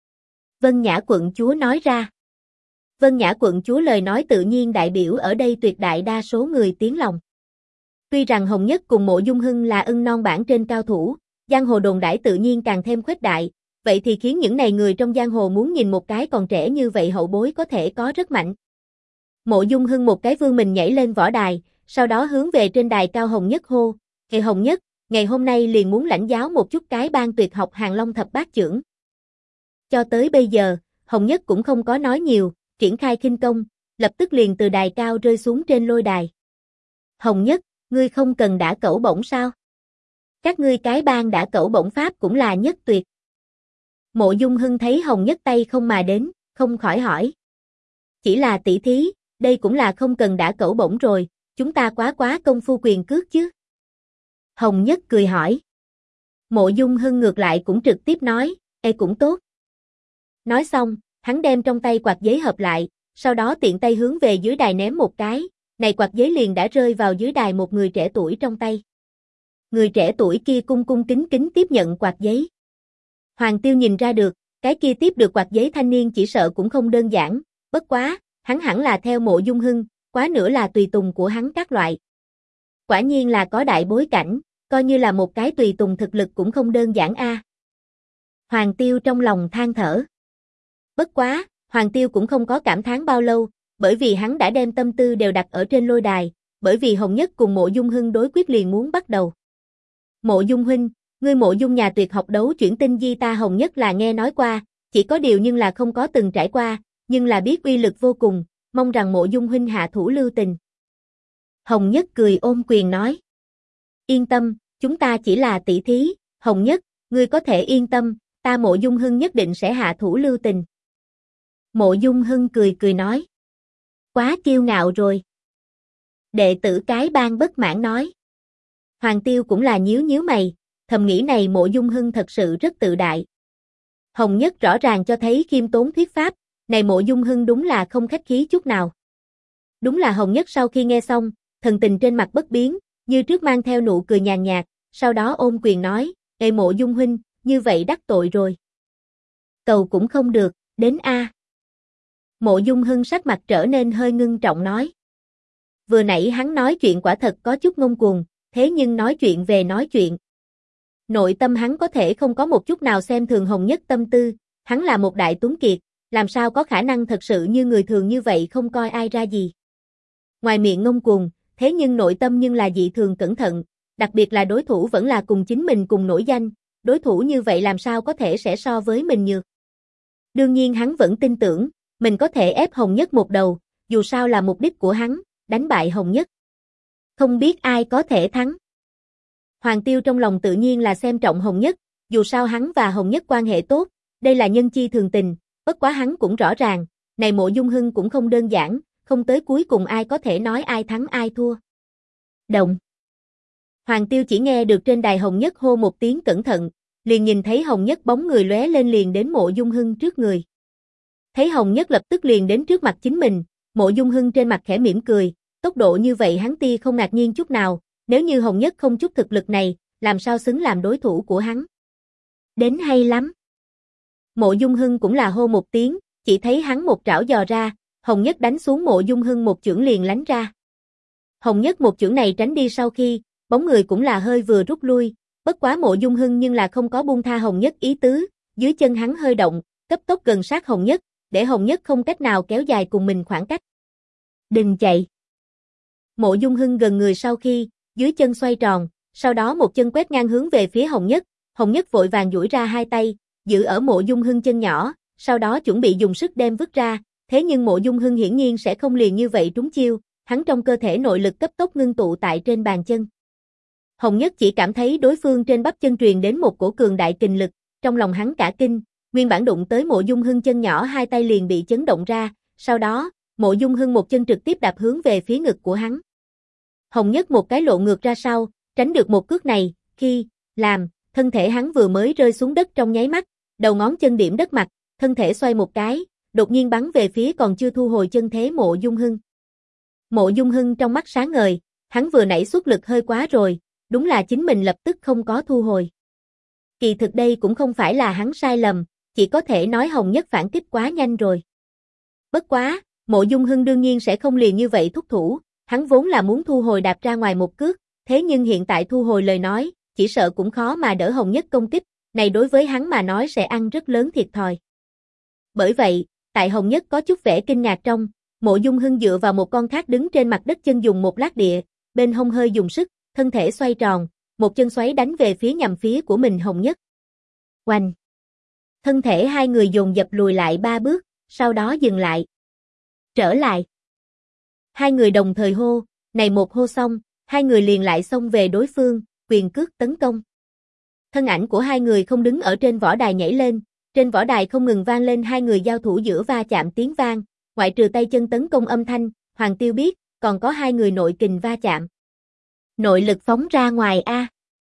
Vân Nhã quận chúa nói ra. Vân Nhã quận chúa lời nói tự nhiên đại biểu ở đây tuyệt đại đa số người tiếng lòng. Tuy rằng Hồng Nhất cùng Mộ Dung Hưng là ưng non bảng trên cao thủ, giang hồ đồn đãi tự nhiên càng thêm khuếch đại, vậy thì khiến những này người trong giang hồ muốn nhìn một cái còn trẻ như vậy hậu bối có thể có rất mạnh. Mộ Dung Hưng một cái vươn mình nhảy lên võ đài, sau đó hướng về trên đài cao Hồng Nhất hô, "Hệ Hồng Nhất, ngày hôm nay liền muốn lãnh giáo một chút cái ban tuyệt học Hàng Long thập bát chưởng." Cho tới bây giờ, Hồng Nhất cũng không có nói nhiều, triển khai khinh công, lập tức liền từ đài cao rơi xuống trên lôi đài. "Hồng Nhất, ngươi không cần đả cẩu bổng sao? Các ngươi cái ban đả cẩu bổng pháp cũng là nhất tuyệt." Mộ Dung Hưng thấy Hồng Nhất tay không mà đến, không khỏi hỏi. Chỉ là tỷ thí, đây cũng là không cần đã cẩu bổng rồi, chúng ta quá công phu quyền cước chứ. Hồng Nhất cười hỏi. Mộ Dung Hưng ngược lại cũng trực tiếp nói, cũng tốt. Nói xong, hắn đem trong tay quạt giấy hợp lại, sau đó tiện tay hướng về dưới đài ném một cái, này quạt giấy liền đã rơi vào dưới đài một người trẻ tuổi trong tay. Người trẻ tuổi kia cung cung kính kính tiếp nhận quạt giấy. Hoàng Tiêu nhìn ra được, cái kia tiếp được quạt giấy thanh niên chỉ sợ cũng không đơn giản, bất quá, hắn hẳn là theo Mộ Dung Hưng, quá nữa là tùy tùng của hắn các loại. Quả nhiên là có đại bối cảnh, coi như là một cái tùy tùng thực lực cũng không đơn giản a. Hoàng Tiêu trong lòng than thở. Bất quá, Hoàng Tiêu cũng không có cảm thán bao lâu, bởi vì hắn đã đem tâm tư đều đặt ở trên lôi đài, bởi vì Hồng Nhất cùng Mộ Dung Hưng đối quyết liền muốn bắt đầu. Mộ Dung huynh, ngươi Mộ Dung nhà tuyệt học đấu chuyển tinh di ta Hồng Nhất là nghe nói qua, chỉ có điều nhưng là không có từng trải qua, nhưng là biết uy lực vô cùng, mong rằng Mộ Dung huynh hạ thủ lưu tình. Hồng Nhất cười ôm quyền nói. Yên tâm, chúng ta chỉ là tỷ thí, Hồng Nhất, ngươi có thể yên tâm, ta Mộ Dung Hưng nhất định sẽ hạ thủ lưu tình. Mộ Dung Hưng cười nói. Quá kiêu ngạo rồi. Đệ tử cái bang bất mãn nói. Hoàng Tiêu cũng là nhíu mày, thầm nghĩ này Mộ Dung Hưng thật sự rất tự đại. Hồng Nhất rõ ràng cho thấy khiêm tốn thuyết pháp, này Mộ Dung Hưng đúng là không khách khí chút nào. Đúng là Hồng Nhất sau khi nghe xong, thần tình trên mặt bất biến, như trước mang theo nụ cười nhàn nhạt, sau đó ôm quyền nói, Mộ Dung huynh, như vậy đắc tội rồi. Cầu cũng không được, đến a. Mộ Dung Hưng sắc mặt trở nên hơi ngưng trọng nói. Vừa nãy hắn nói chuyện quả thật có chút ngông cuồng, thế nhưng nói chuyện về nói chuyện. Nội tâm hắn có thể không có một chút nào xem thường Hồng Nhất tâm tư, hắn là một đại tuấn kiệt, làm sao có khả năng thật sự như người thường như vậy không coi ai ra gì. Ngoài miệng ngông cuồng, thế nhưng nội tâm nhưng là dị thường cẩn thận, đặc biệt là đối thủ vẫn là cùng chính mình cùng nổi danh, đối thủ như vậy làm sao có thể sẽ so với mình nhược. Đương nhiên hắn vẫn tin tưởng, mình có thể ép Hồng Nhất một đầu, dù sao là mục đích của hắn, đánh bại Hồng Nhất. Không biết ai có thể thắng. Hoàng Tiêu trong lòng tự nhiên là xem trọng Hồng Nhất, dù sao hắn và Hồng Nhất quan hệ tốt, đây là nhân chi thường tình, bất quá hắn cũng rõ ràng, này Mộ Dung Hưng cũng không đơn giản, không tới cuối cùng ai có thể nói ai thắng ai thua. Động. Hoàng Tiêu chỉ nghe được trên đài Hồng Nhất hô một tiếng cẩn thận, liền nhìn thấy Hồng Nhất bóng người lóe lên liền đến Mộ Dung Hưng trước người. Thấy Hồng Nhất lập tức liền đến trước mặt chính mình, Mộ Dung Hưng trên mặt khẽ mỉm cười, tốc độ như vậy hắn tia không ngạc nhiên chút nào, nếu như Hồng Nhất không chút thực lực này, làm sao xứng làm đối thủ của hắn. Đến hay lắm. Mộ Dung Hưng cũng là hô một tiếng, chỉ thấy hắn một trảo dò ra, Hồng Nhất đánh xuống Mộ Dung Hưng một chưởng liền lánh ra. Hồng Nhất một chưởng này tránh đi sau khi, bóng người cũng là hơi vừa rút lui, bất quá Mộ Dung Hưng nhưng là không có buông tha Hồng Nhất ý tứ, dưới chân hắn hơi động, cấp tốc gần sát Hồng Nhất, để Hồng Nhất không cách nào kéo dài cùng mình khoảng cách. Đừng chạy. Mộ Dung Hưng gần người sau khi, dưới chân xoay tròn, sau đó một chân quét ngang hướng về phía Hồng Nhất vội vàng duỗi ra hai tay, giữ ở Mộ Dung Hưng chân nhỏ, sau đó chuẩn bị dùng sức đem vứt ra, thế nhưng Mộ Dung Hưng hiển nhiên sẽ không liền như vậy trúng chiêu, hắn trong cơ thể nội lực cấp tốc ngưng tụ tại trên bàn chân. Hồng Nhất chỉ cảm thấy đối phương trên bắp chân truyền đến một cổ cường đại kình lực, trong lòng hắn cả kinh, nguyên bản đụng tới Mộ Dung Hưng chân nhỏ hai tay liền bị chấn động ra, sau đó, Mộ Dung Hưng một chân trực tiếp đạp hướng về phía ngực của hắn. Hồng Nhất một cái lộ ngược ra sau, tránh được một cước này, khi làm, thân thể hắn vừa mới rơi xuống đất trong nháy mắt, đầu ngón chân điểm đất mặt, thân thể xoay một cái, đột nhiên bắn về phía còn chưa thu hồi chân thế Mộ Dung Hưng. Mộ Dung Hưng trong mắt sáng ngời, hắn vừa nãy xuất lực hơi quá rồi, đúng là chính mình lập tức không có thu hồi. Kỳ thực đây cũng không phải là hắn sai lầm, chỉ có thể nói Hồng Nhất phản kích quá nhanh rồi. Bất quá, Mộ Dung Hưng đương nhiên sẽ không liền như vậy thúc thủ, hắn vốn là muốn thu hồi đạp ra ngoài một cước, thế nhưng hiện tại thu hồi lời nói, chỉ sợ cũng khó mà đỡ Hồng Nhất công kích, này đối với hắn mà nói sẽ ăn rất lớn thiệt thòi. Bởi vậy, tại Hồng Nhất có chút vẻ kinh ngạc trong, Mộ Dung Hưng dựa vào một con khác đứng trên mặt đất chân dùng một lát địa, bên hông hơi dùng sức, thân thể xoay tròn, một chân xoáy đánh về phía nhằm phía của mình Hồng Nhất. Oanh! Thân thể hai người dồn dập lùi lại 3 bước, sau đó dừng lại. Trở lại. Hai người đồng thời hô, này một hô xong, hai người liền lại xông về đối phương, quyền cước tấn công. Thân ảnh của hai người không đứng ở trên võ đài nhảy lên, Trên võ đài không ngừng vang lên hai người giao thủ giữa va chạm tiếng vang, ngoại trừ tay chân tấn công âm thanh, Hoàng Tiêu biết, còn có hai người nội kình va chạm. Nội lực phóng ra ngoài a.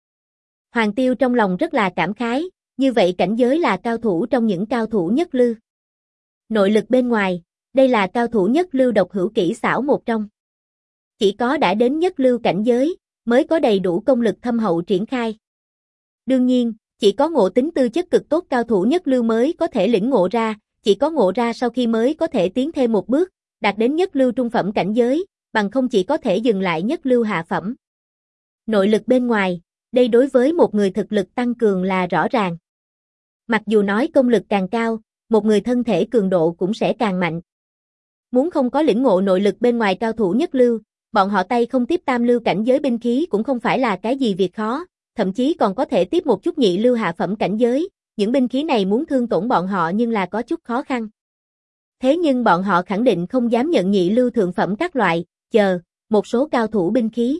Hoàng Tiêu trong lòng rất là cảm khái, như vậy cảnh giới là cao thủ trong những cao thủ nhất lưu. Nội lực bên ngoài, đây là cao thủ nhất lưu độc hữu kỹ xảo một trong. Chỉ có đã đến nhất lưu cảnh giới, mới có đầy đủ công lực thâm hậu triển khai. Đương nhiên, chỉ có ngộ tính tư chất cực tốt cao thủ nhất lưu mới có thể lĩnh ngộ ra, chỉ có ngộ ra sau khi mới có thể tiến thêm một bước, đạt đến nhất lưu trung phẩm cảnh giới, bằng không chỉ có thể dừng lại nhất lưu hạ phẩm. Nội lực bên ngoài, đây đối với một người thực lực tăng cường là rõ ràng. Mặc dù nói công lực càng cao, một người thân thể cường độ cũng sẽ càng mạnh. Muốn không có lĩnh ngộ nội lực bên ngoài cao thủ nhất lưu, bọn họ tay không tiếp tam lưu cảnh giới binh khí cũng không phải là cái gì việc khó, thậm chí còn có thể tiếp một chút nhị lưu hạ phẩm cảnh giới, những binh khí này muốn thương tổn bọn họ nhưng là có chút khó khăn. Thế nhưng bọn họ khẳng định không dám nhận nhị lưu thượng phẩm các loại, một số cao thủ binh khí.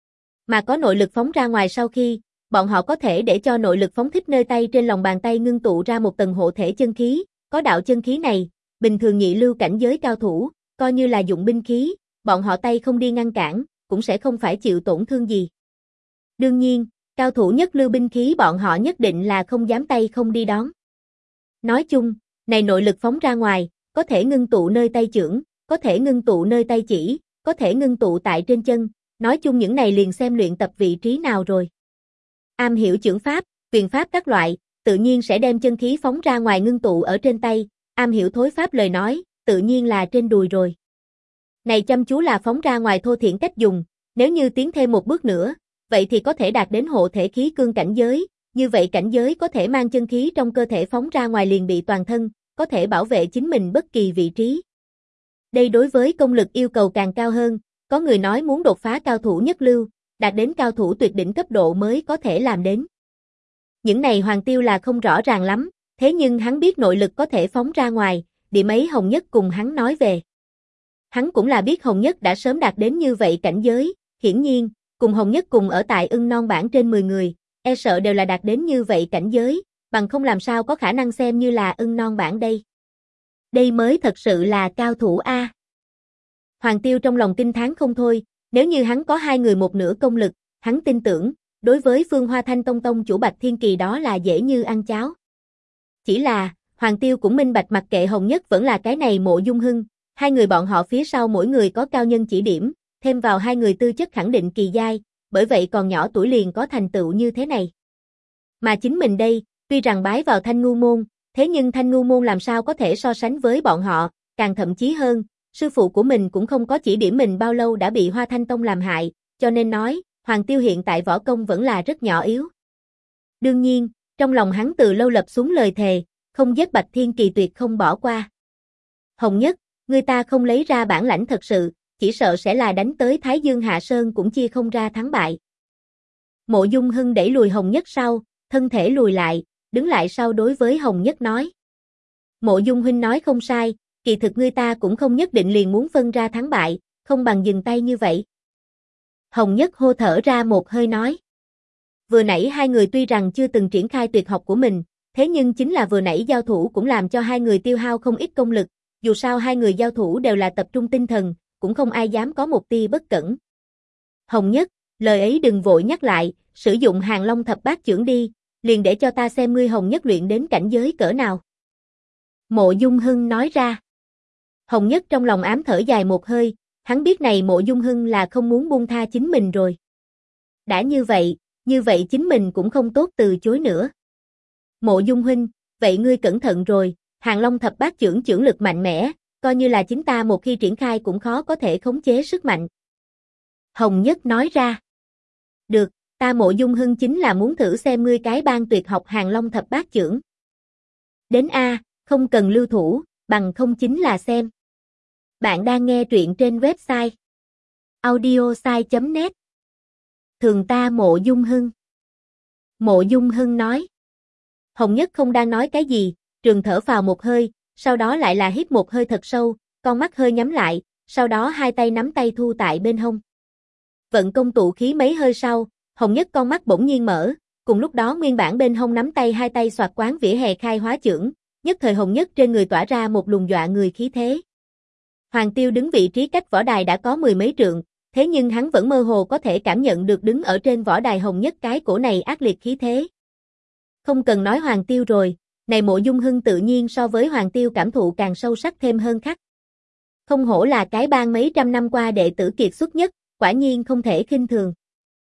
Mà có nội lực phóng ra ngoài sau khi, bọn họ có thể để cho nội lực phóng thích nơi tay trên lòng bàn tay ngưng tụ ra một tầng hộ thể chân khí, có đạo chân khí này, bình thường nhị lưu cảnh giới cao thủ, coi như là dụng binh khí, bọn họ tay không đi ngăn cản, cũng sẽ không phải chịu tổn thương gì. Đương nhiên, cao thủ nhất lưu binh khí bọn họ nhất định là không dám tay không đi đón. Nói chung, này nội lực phóng ra ngoài, có thể ngưng tụ nơi tay chưởng, có thể ngưng tụ nơi tay chỉ, có thể ngưng tụ tại trên chân, nói chung những này liền xem luyện tập vị trí nào rồi. Am hiểu chưởng pháp, quyền pháp các loại, tự nhiên sẽ đem chân khí phóng ra ngoài ngưng tụ ở trên tay, am hiểu thối pháp lời nói, tự nhiên là trên đùi rồi. Này chăm chú là phóng ra ngoài thô thiển cách dùng, nếu như tiến thêm một bước nữa, vậy thì có thể đạt đến hộ thể khí cương cảnh giới, như vậy cảnh giới có thể mang chân khí trong cơ thể phóng ra ngoài liền bị toàn thân, có thể bảo vệ chính mình bất kỳ vị trí. Đây đối với công lực yêu cầu càng cao hơn, có người nói muốn đột phá cao thủ nhất lưu, đạt đến cao thủ tuyệt đỉnh cấp độ mới có thể làm đến. Những này Hoàng Tiêu là không rõ ràng lắm, thế nhưng hắn biết nội lực có thể phóng ra ngoài, điểm ấy Hồng Nhất cùng hắn nói về. Hắn cũng là biết Hồng Nhất đã sớm đạt đến như vậy cảnh giới, hiển nhiên, cùng Hồng Nhất cùng ở tại Ưng Non bảng trên 10 người, e sợ đều là đạt đến như vậy cảnh giới, bằng không làm sao có khả năng xem như là Ưng Non bảng đây. Đây mới thật sự là cao thủ A. Hoàng Tiêu trong lòng kinh thán không thôi, nếu như hắn có hai người một nửa công lực, hắn tin tưởng, đối với Phương Hoa Thanh Tông tông chủ Bạch Thiên Kỳ đó là dễ như ăn cháo. Chỉ là, Hoàng Tiêu cũng minh bạch mặc kệ Hồng Nhất vẫn là cái này Mộ Dung Hưng, hai người bọn họ phía sau mỗi người có cao nhân chỉ điểm, thêm vào hai người tư chất khẳng định kỳ giai, bởi vậy còn nhỏ tuổi liền có thành tựu như thế này. Mà chính mình đây, tuy rằng bái vào Thanh Ngu môn, thế nhưng Thanh Ngu môn làm sao có thể so sánh với bọn họ, càng thậm chí hơn, sư phụ của mình cũng không có chỉ điểm mình bao lâu đã bị Hoa Thanh Tông làm hại, cho nên nói, Hoàng Tiêu hiện tại võ công vẫn là rất nhỏ yếu. Đương nhiên, trong lòng hắn từ lâu lập xuống lời thề, không giết Bạch Thiên Kỳ tuyệt không bỏ qua. Hồng Nhất, người ta không lấy ra bản lãnh thật sự, chỉ sợ sẽ là đánh tới Thái Dương Hạ Sơn cũng chia không ra thắng bại. Mộ Dung Hưng đẩy lùi Hồng Nhất sau, thân thể lùi lại, đứng lại sau đối với Hồng Nhất nói. Mộ Dung huynh nói không sai, kỳ thực người ta cũng không nhất định liền muốn phân ra thắng bại, không bằng dừng tay như vậy. Hồng Nhất hô thở ra một hơi nói. Vừa nãy hai người tuy rằng chưa từng triển khai tuyệt học của mình, thế nhưng chính là vừa nãy giao thủ cũng làm cho hai người tiêu hao không ít công lực, dù sao hai người giao thủ đều là tập trung tinh thần, cũng không ai dám có một tia bất cẩn. Hồng Nhất, lời ấy đừng vội nhắc lại, sử dụng Hàng Long thập bát chưởng đi, liền để cho ta xem ngươi Hồng Nhất luyện đến cảnh giới cỡ nào. Mộ Dung Hưng nói ra. Hồng Nhất trong lòng ám thở dài một hơi, hắn biết này Mộ Dung Hưng là không muốn buông tha chính mình rồi. Đã như vậy chính mình cũng không tốt từ chối nữa. Mộ Dung huynh, vậy ngươi cẩn thận rồi, Hàng Long thập bát chưởng chưởng lực mạnh mẽ, coi như là chính ta một khi triển khai cũng khó có thể khống chế sức mạnh. Hồng Nhất nói ra. Được, ta Mộ Dung Hưng chính là muốn thử xem ngươi cái ban tuyệt học Hàng Long thập bát chưởng. Đến A, không cần lưu thủ, bằng không chính là xem. Bạn đang nghe truyện trên website audiosai.net. Thường ta Mộ Dung Hưng. Mộ Dung Hưng nói. Hồng Nhất không đang nói cái gì, trường thở phào một hơi, sau đó lại là hít một hơi thật sâu, con mắt hơi nhắm lại, sau đó hai tay nắm tay thu tại bên hông. Vận công tụ khí mấy hơi sau, Hồng Nhất con mắt bỗng nhiên mở, Cùng lúc đó nguyên bản bên hông nắm tay hai tay xoạc quán vỉa hè khai hóa chưởng, nhất thời Hồng Nhất trên người tỏa ra một luồng dọa người khí thế. Hoàng Tiêu đứng vị trí cách võ đài đã có mười mấy trượng, thế nhưng hắn vẫn mơ hồ có thể cảm nhận được đứng ở trên võ đài Hồng Nhất cái cổ này ác liệt khí thế. Không cần nói Hoàng Tiêu rồi, này Mộ Dung Hưng tự nhiên so với Hoàng Tiêu cảm thụ càng sâu sắc thêm hơn khắc. Không hổ là cái bang mấy trăm năm qua đệ tử kiệt xuất nhất, quả nhiên không thể khinh thường.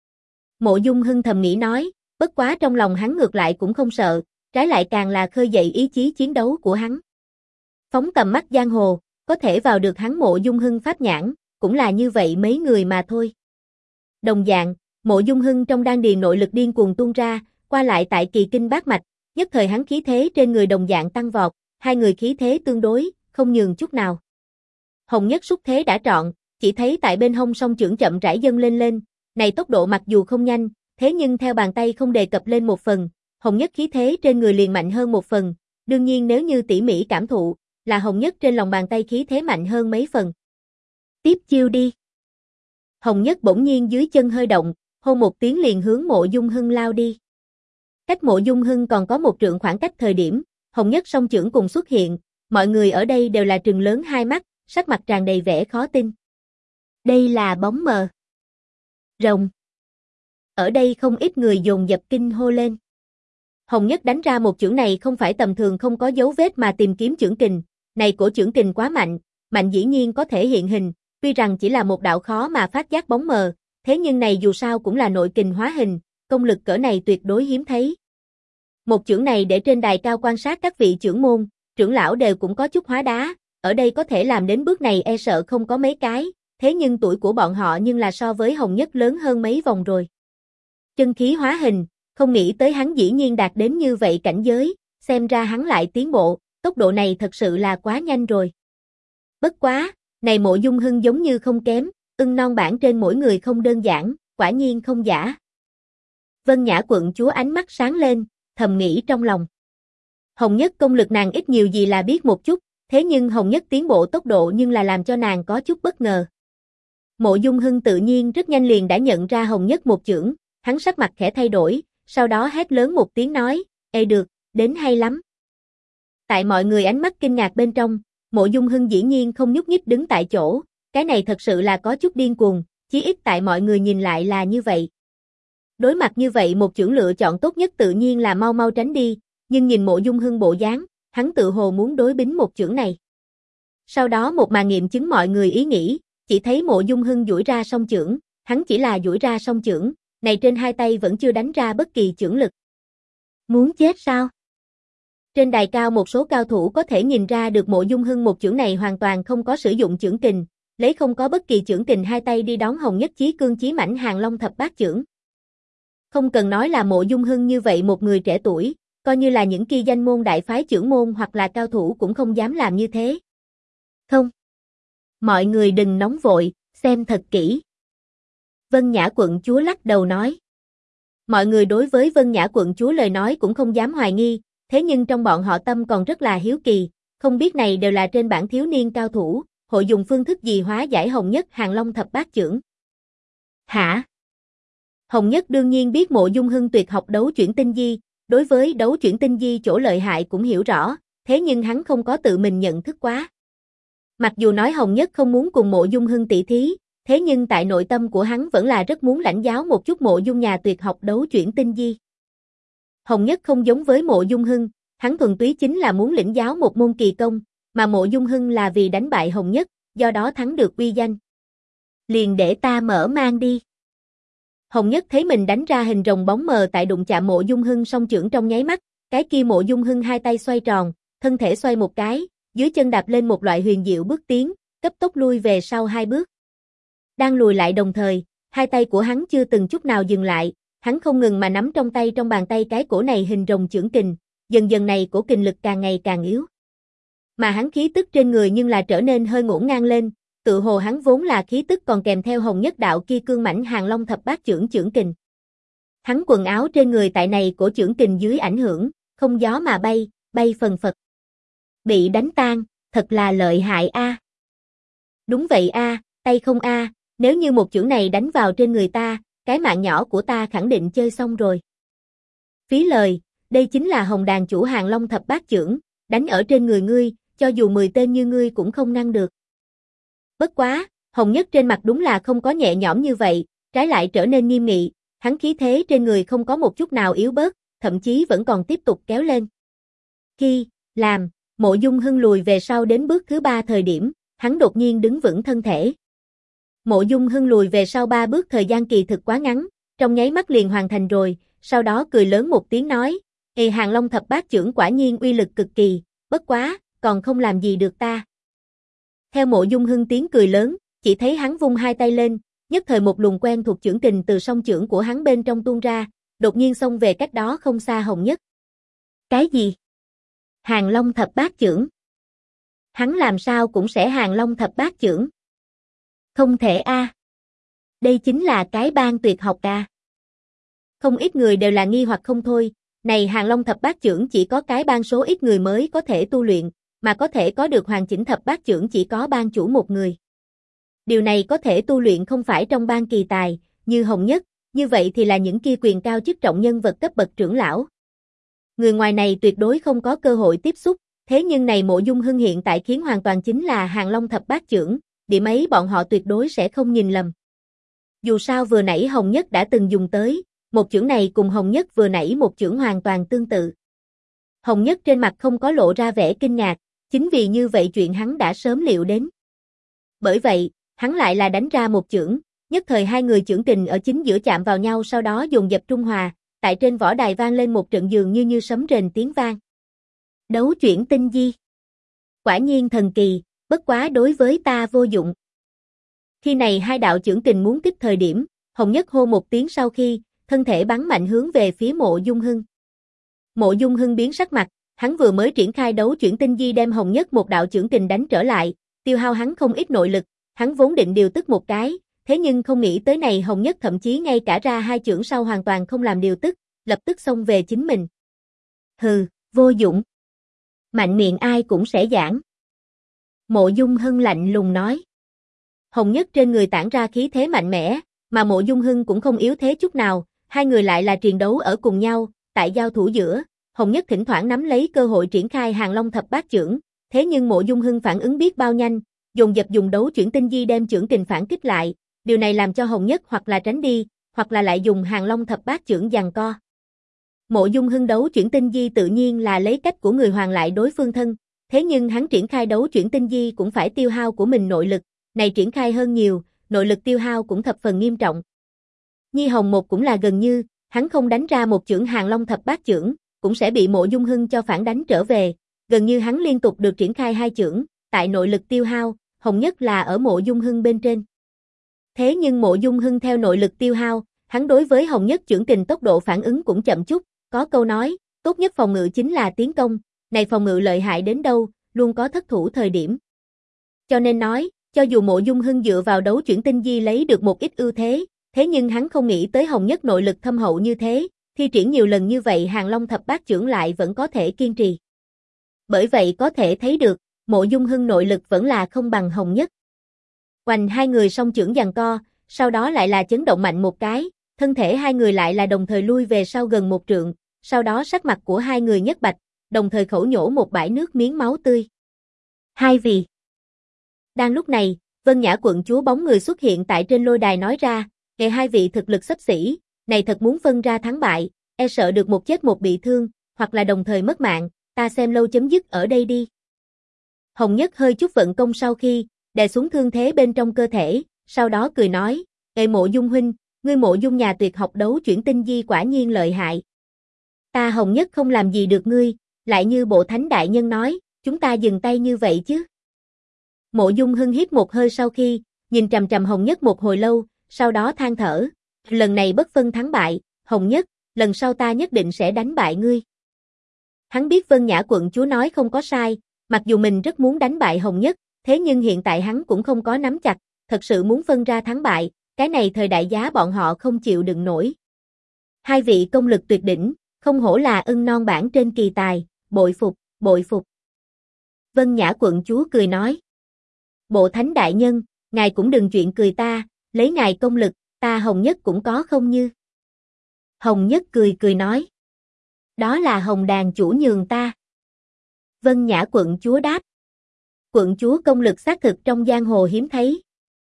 Mộ Dung Hưng thầm nghĩ nói, bất quá trong lòng hắn ngược lại cũng không sợ, trái lại càng là khơi dậy ý chí chiến đấu của hắn. Phóng tầm mắt giang hồ, có thể vào được hắn Mộ Dung Hưng pháp nhãn, cũng là như vậy mấy người mà thôi. Đồng dạng, Mộ Dung Hưng trong đan điền nội lực điên cuồng tuôn ra, qua lại tại kỳ kinh bát mạch, nhất thời hắn khí thế trên người đồng dạng tăng vọt, hai người khí thế tương đối, không nhường chút nào. Hồng Nhất xúc thế đã trọn, chỉ thấy tại bên hông song chưởng chậm rãi dâng lên lên, này tốc độ mặc dù không nhanh, thế nhưng theo bàn tay không đề cập lên một phần, Hồng Nhất khí thế trên người liền mạnh hơn một phần, đương nhiên nếu như tỉ mỉ cảm thụ, là Hồng Nhất trên lòng bàn tay khí thế mạnh hơn mấy phần. Tiếp chiêu đi. Hồng Nhất bỗng nhiên dưới chân hơi động, hô một tiếng liền hướng Mộ Dung Hưng lao đi. Cách Mộ Dung Hưng còn có một trượng khoảng cách thời điểm, Hồng Nhất song chưởng cùng xuất hiện, mọi người ở đây đều là trừng lớn hai mắt, sắc mặt tràn đầy vẻ khó tin. Đây là bóng mờ. Rồng. Ở đây không ít người dồn dập kinh hô lên. Hồng Nhất đánh ra một chưởng này không phải tầm thường không có dấu vết mà tìm kiếm chưởng kình, này cổ chưởng kình quá mạnh, mạnh dĩ nhiên có thể hiện hình, tuy rằng chỉ là một đạo khó mà phát giác bóng mờ, thế nhưng này dù sao cũng là nội kình hóa hình, công lực cỡ này tuyệt đối hiếm thấy. Một chưởng này để trên đài cao quan sát các vị trưởng môn, trưởng lão đều cũng có chút hóa đá, ở đây có thể làm đến bước này e sợ không có mấy cái, thế nhưng tuổi của bọn họ nhưng là so với Hồng Nhất lớn hơn mấy vòng rồi. Chân khí hóa hình, không nghĩ tới hắn dĩ nhiên đạt đến như vậy cảnh giới, xem ra hắn lại tiến bộ, tốc độ này thật sự là quá nhanh rồi. Bất quá, này Mộ Dung Hưng giống như không kém, ưng non bản trên mỗi người không đơn giản, quả nhiên không giả. Vân Nhã quận chúa ánh mắt sáng lên, thầm nghĩ trong lòng. Hồng Nhất công lực nàng ít nhiều gì là biết một chút, thế nhưng Hồng Nhất tiến bộ tốc độ nhưng là làm cho nàng có chút bất ngờ. Mộ Dung Hưng tự nhiên rất nhanh liền đã nhận ra Hồng Nhất một chưởng, hắn sắc mặt khẽ thay đổi, sau đó hét lớn một tiếng nói, ê được, đến hay lắm. Tại mọi người ánh mắt kinh ngạc bên trong, Mộ Dung Hưng dĩ nhiên không nhúc nhích đứng tại chỗ, cái này thật sự là có chút điên cuồng, chí ít tại mọi người nhìn lại là như vậy. Đối mặt như vậy một chưởng lựa chọn tốt nhất tự nhiên là mau mau tránh đi, nhưng nhìn Mộ Dung Hưng bộ dáng, hắn tự hồ muốn đối bính một chưởng này. Sau đó một màn nghiệm chứng mọi người ý nghĩ, chỉ thấy Mộ Dung Hưng duỗi ra song chưởng, hắn chỉ là duỗi ra song chưởng, này trên hai tay vẫn chưa đánh ra bất kỳ chưởng lực. Muốn chết sao? Trên đài cao một số cao thủ có thể nhìn ra được Mộ Dung Hưng một chưởng này hoàn toàn không có sử dụng chưởng kình, lấy không có bất kỳ chưởng kình hai tay đi đón Hồng Nhất chí cương chí mãnh Hàng Long thập bát chưởng. Không cần nói là Mộ Dung Hưng như vậy một người trẻ tuổi, coi như là những kia danh môn đại phái trưởng môn hoặc là cao thủ cũng không dám làm như thế. Không. Mọi người đừng nóng vội, xem thật kỹ. Vân Nhã quận chúa lắc đầu nói. Mọi người đối với Vân Nhã quận chúa lời nói cũng không dám hoài nghi, thế nhưng trong bọn họ tâm còn rất là hiếu kỳ, không biết này đều là trên bảng thiếu niên cao thủ, hội dùng phương thức gì hóa giải Hồng Nhất Hàng Long thập bát chưởng. Hả? Hồng Nhất đương nhiên biết Mộ Dung Hưng tuyệt học đấu chuyển tinh di, đối với đấu chuyển tinh di chỗ lợi hại cũng hiểu rõ, thế nhưng hắn không có tự mình nhận thức quá. Mặc dù nói Hồng Nhất không muốn cùng Mộ Dung Hưng tỷ thí, thế nhưng tại nội tâm của hắn vẫn là rất muốn lãnh giáo một chút Mộ Dung nhà tuyệt học đấu chuyển tinh di. Hồng Nhất không giống với Mộ Dung Hưng, hắn thuần túy chính là muốn lĩnh giáo một môn kỳ công, mà Mộ Dung Hưng là vì đánh bại Hồng Nhất, do đó thắng được uy danh. Liền để ta mở mang đi. Hồng Nhất thấy mình đánh ra hình rồng bóng mờ tại đụng chạm Mộ Dung Hưng song chưởng trong nháy mắt, cái kia Mộ Dung Hưng hai tay xoay tròn, thân thể xoay một cái, dưới chân đạp lên một loại huyền diệu bước tiến, cấp tốc lui về sau hai bước. Đang lùi lại đồng thời, hai tay của hắn chưa từng chút nào dừng lại, hắn không ngừng mà nắm trong bàn tay cái cổ này hình rồng chưởng kình, dần dần này cổ kình lực càng ngày càng yếu. Mà hắn khí tức trên người nhưng là trở nên hơi ngổn ngang lên, tự hồ hắn vốn là khí tức còn kèm theo Hồng Nhất đạo kia cương mãnh Hàng Long thập bát chưởng kình. Hắn quần áo trên người tại này cổ chưởng kình dưới ảnh hưởng, không gió mà bay, bay phần phật. Bị đánh tan, thật là lợi hại a. Đúng vậy a, tay không a, nếu như một chưởng này đánh vào trên người ta, cái mạng nhỏ của ta khẳng định chơi xong rồi. Phí lời, đây chính là Hồng Đàn chủ Hàng Long thập bát chưởng, đánh ở trên người ngươi, cho dù 10 tên như ngươi cũng không ngăn được. Bất quá, Hồng Nhất trên mặt đúng là không có nhẹ nhõm như vậy, trái lại trở nên nghiêm nghị, hắn khí thế trên người không có một chút nào yếu bớt, thậm chí vẫn còn tiếp tục kéo lên. Khi, làm, Mộ Dung Hưng lùi về sau đến bước thứ 3 thời điểm, hắn đột nhiên đứng vững thân thể. Mộ Dung Hưng lùi về sau 3 bước thời gian kỳ thực quá ngắn, trong nháy mắt liền hoàn thành rồi, sau đó cười lớn một tiếng nói, Hàng Long thập bát chưởng quả nhiên uy lực cực kỳ, bất quá, còn không làm gì được ta. Theo Mộ Dung Hưng tiếng cười lớn, chỉ thấy hắn vung hai tay lên, nhất thời một luồng quen thuộc chưởng kình từ song chưởng của hắn bên trong tuôn ra, đột nhiên xông về cách đó không xa Hồng Nhất. Cái gì? Hàng Long thập bát chưởng. Hắn làm sao cũng sẽ Hàng Long thập bát chưởng. Không thể a. Đây chính là cái bang tuyệt học à. Không ít người đều là nghi hoặc không thôi, này Hàng Long thập bát chưởng chỉ có cái bang số ít người mới có thể tu luyện, mà có thể có được hoàn chỉnh thập bát chưởng chỉ có bang chủ một người. Điều này có thể tu luyện không phải trong bang kỳ tài, như Hồng Nhất, như vậy thì là những kia quyền cao chức trọng nhân vật cấp bậc trưởng lão. Người ngoài này tuyệt đối không có cơ hội tiếp xúc, thế nhưng này Mộ Dung Hưng hiện tại khiến hoàn toàn chính là Hàng Long thập bát chưởng, điểm ấy bọn họ tuyệt đối sẽ không nhìn lầm. Dù sao vừa nãy Hồng Nhất đã từng dùng tới, một chưởng này cùng Hồng Nhất vừa nãy một chưởng hoàn toàn tương tự. Hồng Nhất trên mặt không có lộ ra vẻ kinh ngạc, chính vì như vậy chuyện hắn đã sớm liệu đến. Bởi vậy, hắn lại là đánh ra một chưởng, nhất thời hai người chưởng kình ở chính giữa chạm vào nhau sau đó dồn dập trung hòa, tại trên võ đài vang lên một trận dường như sấm rền tiếng vang. Đấu chuyển tinh di. Quả nhiên thần kỳ, bất quá đối với ta vô dụng. Khi này hai đạo chưởng kình muốn tiếp thời điểm, Hồng Nhất hô một tiếng sau khi, thân thể bắn mạnh hướng về phía Mộ Dung Hưng. Mộ Dung Hưng biến sắc mặt, hắn vừa mới triển khai đấu chuyển tinh di đem Hồng Nhất một đạo chưởng kình đánh trở lại, tiêu hao hắn không ít nội lực, hắn vốn định điều tức một cái, thế nhưng không nghĩ tới này Hồng Nhất thậm chí ngay cả ra hai chưởng sau hoàn toàn không làm điều tức, lập tức xông về chính mình. Hừ, vô dụng. Mạnh miệng ai cũng sẽ giảng. Mộ Dung Hưng lạnh lùng nói. Hồng Nhất trên người tản ra khí thế mạnh mẽ, mà Mộ Dung Hưng cũng không yếu thế chút nào, hai người lại là triền đấu ở cùng nhau, tại giao thủ giữa, Hồng Nhất thỉnh thoảng nắm lấy cơ hội triển khai Hàng Long thập bát chưởng, thế nhưng Mộ Dung Hưng phản ứng biết bao nhanh, dồn dập dùng đấu chuyển tinh di đem chưởng kình phản kích lại, điều này làm cho Hồng Nhất hoặc là tránh đi, hoặc là lại dùng Hàng Long thập bát chưởng giằng co. Mộ Dung Hưng đấu chuyển tinh di tự nhiên là lấy cách của người hoàn lại đối phương thân, thế nhưng hắn triển khai đấu chuyển tinh di cũng phải tiêu hao của mình nội lực, này triển khai hơn nhiều, nội lực tiêu hao cũng thập phần nghiêm trọng. Nhi Hồng một cũng là gần như, hắn không đánh ra một chưởng Hàng Long thập bát chưởng, cũng sẽ bị Mộ Dung Hưng cho phản đánh trở về, gần như hắn liên tục được triển khai hai chưởng, tại nội lực tiêu hao, Hồng Nhất là ở Mộ Dung Hưng bên trên. Thế nhưng Mộ Dung Hưng theo nội lực tiêu hao, hắn đối với Hồng Nhất chưởng kình tốc độ phản ứng cũng chậm chút, có câu nói, tốt nhất phòng ngự chính là tiến công, này phòng ngự lợi hại đến đâu, luôn có thất thủ thời điểm. Cho nên nói, cho dù Mộ Dung Hưng dựa vào đấu chuyển tinh di lấy được một ít ưu thế, thế nhưng hắn không nghĩ tới Hồng Nhất nội lực thâm hậu như thế, thi triển nhiều lần như vậy Hàng Long thập bát chưởng lại vẫn có thể kiên trì. Bởi vậy có thể thấy được, Mộ Dung Hưng nội lực vẫn là không bằng Hồng Nhất. Hoành hai người song chưởng giằng co, sau đó lại là chấn động mạnh một cái, thân thể hai người lại là đồng thời lui về sau gần một trượng, sau đó sắc mặt của hai người nhất bạch, đồng thời khẩu nhổ một bãi nước miếng máu tươi. Hai vị. Đang lúc này, Vân Nhã quận chúa bóng người xuất hiện tại trên lôi đài nói ra, hai vị thực lực xấp xỉ, này thật muốn phân ra thắng bại, e sợ được một chết một bị thương, hoặc là đồng thời mất mạng, ta xem lâu chấm dứt ở đây đi. Hồng Nhất hơi chút vận công sau khi, đè xuống thương thế bên trong cơ thể, sau đó cười nói, Mộ Dung huynh, ngươi Mộ Dung nhà tuyệt học đấu chuyển tinh di quả nhiên lợi hại. Ta Hồng Nhất không làm gì được ngươi, lại như bộ thánh đại nhân nói, chúng ta dừng tay như vậy chứ. Mộ Dung Hưng hít một hơi sau khi, nhìn trầm trầm Hồng Nhất một hồi lâu, sau đó than thở, lần này bất phân thắng bại, Hồng Nhất, lần sau ta nhất định sẽ đánh bại ngươi. Hắn biết Vân Nhã quận chúa nói không có sai, mặc dù mình rất muốn đánh bại Hồng Nhất, thế nhưng hiện tại hắn cũng không có nắm chặt, thật sự muốn phân ra thắng bại, cái này thời đại giá bọn họ không chịu đựng nổi. Hai vị công lực tuyệt đỉnh, không hổ là ưng non bảng trên kỳ tài, bội phục, bội phục. Vân Nhã quận chúa cười nói. Bộ thánh đại nhân, ngài cũng đừng chuyện cười ta, lấy ngài công lực, ta Hồng Nhất cũng có không như. Hồng Nhất cười cười nói. Đó là Hồng đàn chủ nhường ta. Vân Nhã quận chúa đáp. Quận chúa công lực xác thực trong giang hồ hiếm thấy.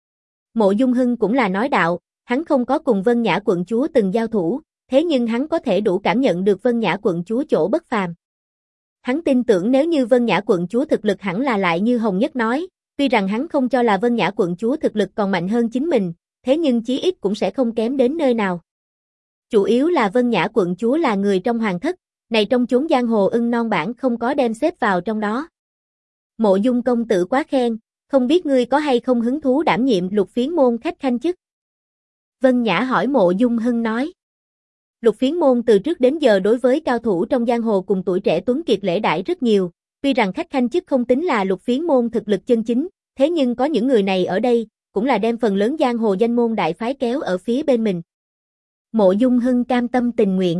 Mộ Dung Hưng cũng là nói đạo, hắn không có cùng Vân Nhã quận chúa từng giao thủ, thế nhưng hắn có thể đủ cảm nhận được Vân Nhã quận chúa chỗ bất phàm. Hắn tin tưởng nếu như Vân Nhã quận chúa thực lực hẳn là lại như Hồng Nhất nói, tuy rằng hắn không cho là Vân Nhã quận chúa thực lực còn mạnh hơn chính mình, thế nhưng chí ít cũng sẽ không kém đến nơi nào. Chủ yếu là Vân Nhã quận chúa là người trong hoàng thất, này trong chốn giang hồ ưng non bản không có đem xếp vào trong đó. Mộ Dung công tử quá khen, không biết ngươi có hay không hứng thú đảm nhiệm Lục Phiến môn khách khanh chức? Vân Nhã hỏi Mộ Dung Hưng nói. Lục Phiến môn từ trước đến giờ đối với cao thủ trong giang hồ cùng tuổi trẻ tuấn kiệt lễ đãi rất nhiều, tuy rằng khách khanh chức không tính là Lục Phiến môn thực lực chân chính, thế nhưng có những người này ở đây, cũng là đem phần lớn giang hồ danh môn đại phái kéo ở phía bên mình. Mộ Dung Hưng cam tâm tình nguyện.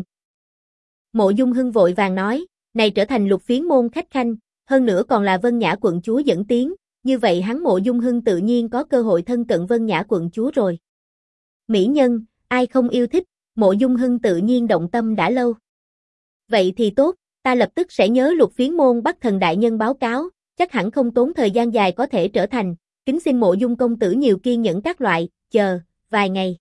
Mộ Dung Hưng vội vàng nói, này trở thành Lục Phiến môn khách khanh, hơn nữa còn là Vân Nhã quận chúa dẫn tiến, như vậy hắn Mộ Dung Hưng tự nhiên có cơ hội thân cận Vân Nhã quận chúa rồi. Mỹ nhân, ai không yêu thích, Mộ Dung Hưng tự nhiên động tâm đã lâu. Vậy thì tốt, ta lập tức sẽ nhớ Lục Phiến môn Bắc Thần đại nhân báo cáo, chắc hẳn không tốn thời gian dài có thể trở thành, kính xin Mộ Dung công tử nhiều kiên nhẫn các loại, chờ, vài ngày.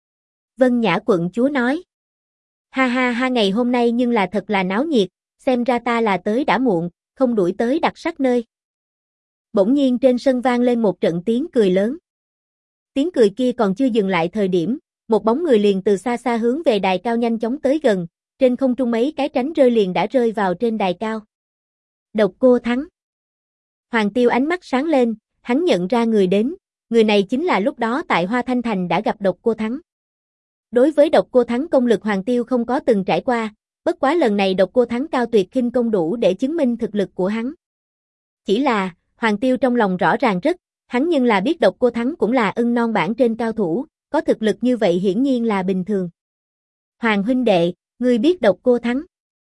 Vân Nhã quận chúa nói. Ha ha ha, ngày hôm nay nhưng là thật là náo nhiệt, xem ra ta là tới đã muộn, không đuổi tới đặc sắc nơi. Bỗng nhiên trên sân vang lên một trận tiếng cười lớn. Tiếng cười kia còn chưa dừng lại thời điểm, một bóng người liền từ xa xa hướng về đài cao nhanh chóng tới gần, trên không trung mấy cái tránh rơi liền đã rơi vào trên đài cao. Độc Cô Thắng. Hoàng Tiêu ánh mắt sáng lên, hắn nhận ra người đến, người này chính là lúc đó tại Hoa Thanh Thành đã gặp Độc Cô Thắng. Đối với Độc Cô Thắng công lực Hoàng Tiêu không có từng trải qua, bất quá lần này Độc Cô Thắng cao tuyệt khinh công đủ để chứng minh thực lực của hắn. Chỉ là, Hoàng Tiêu trong lòng rõ ràng rất, hắn nhưng là biết Độc Cô Thắng cũng là ưng non bản trên cao thủ, có thực lực như vậy hiển nhiên là bình thường. Hoàng huynh đệ, ngươi biết Độc Cô Thắng?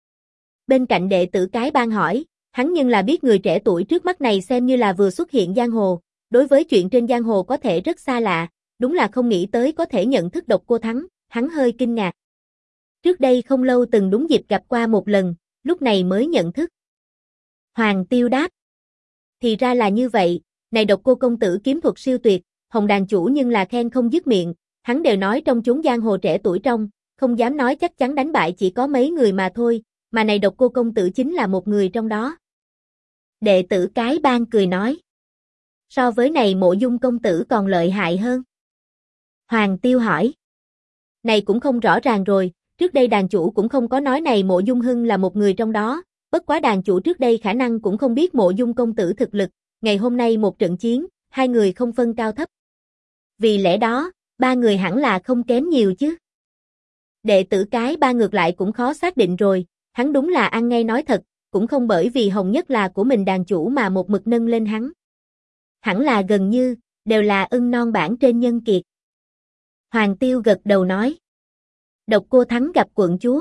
Bên cạnh đệ tử Cái Bang hỏi, hắn nhưng là biết người trẻ tuổi trước mắt này xem như là vừa xuất hiện giang hồ, đối với chuyện trên giang hồ có thể rất xa lạ, đúng là không nghĩ tới có thể nhận thức Độc Cô Thắng, hắn hơi kinh ngạc. Trước đây không lâu từng đúng dịp gặp qua một lần, lúc này mới nhận thức. Hoàng Tiêu đáp. Thì ra là như vậy, này Độc Cô công tử kiếm thuật siêu tuyệt, Hồng đàn chủ nhưng là khen không dứt miệng, hắn đều nói trong chốn giang hồ trẻ tuổi trong, không dám nói chắc chắn đánh bại chỉ có mấy người mà thôi, mà này Độc Cô công tử chính là một người trong đó. Đệ tử Cái Bang cười nói. So với này Mộ Dung công tử còn lợi hại hơn. Hoàng Tiêu hỏi. Này cũng không rõ ràng rồi, trước đây đàn chủ cũng không có nói này Mộ Dung Hưng là một người trong đó, bất quá đàn chủ trước đây khả năng cũng không biết Mộ Dung công tử thực lực, ngày hôm nay một trận chiến, hai người không phân cao thấp. Vì lẽ đó, ba người hẳn là không kém nhiều chứ. Đệ tử Cái Bang ngược lại cũng khó xác định rồi, hắn đúng là ăn ngay nói thật, cũng không bởi vì Hồng Nhất là của mình đàn chủ mà một mực nâng lên hắn. Hẳn là gần như, đều là ưng non bản trên nhân kiệt. Hoàng Tiêu gật đầu nói. Độc Cô Thắng gặp quận chúa.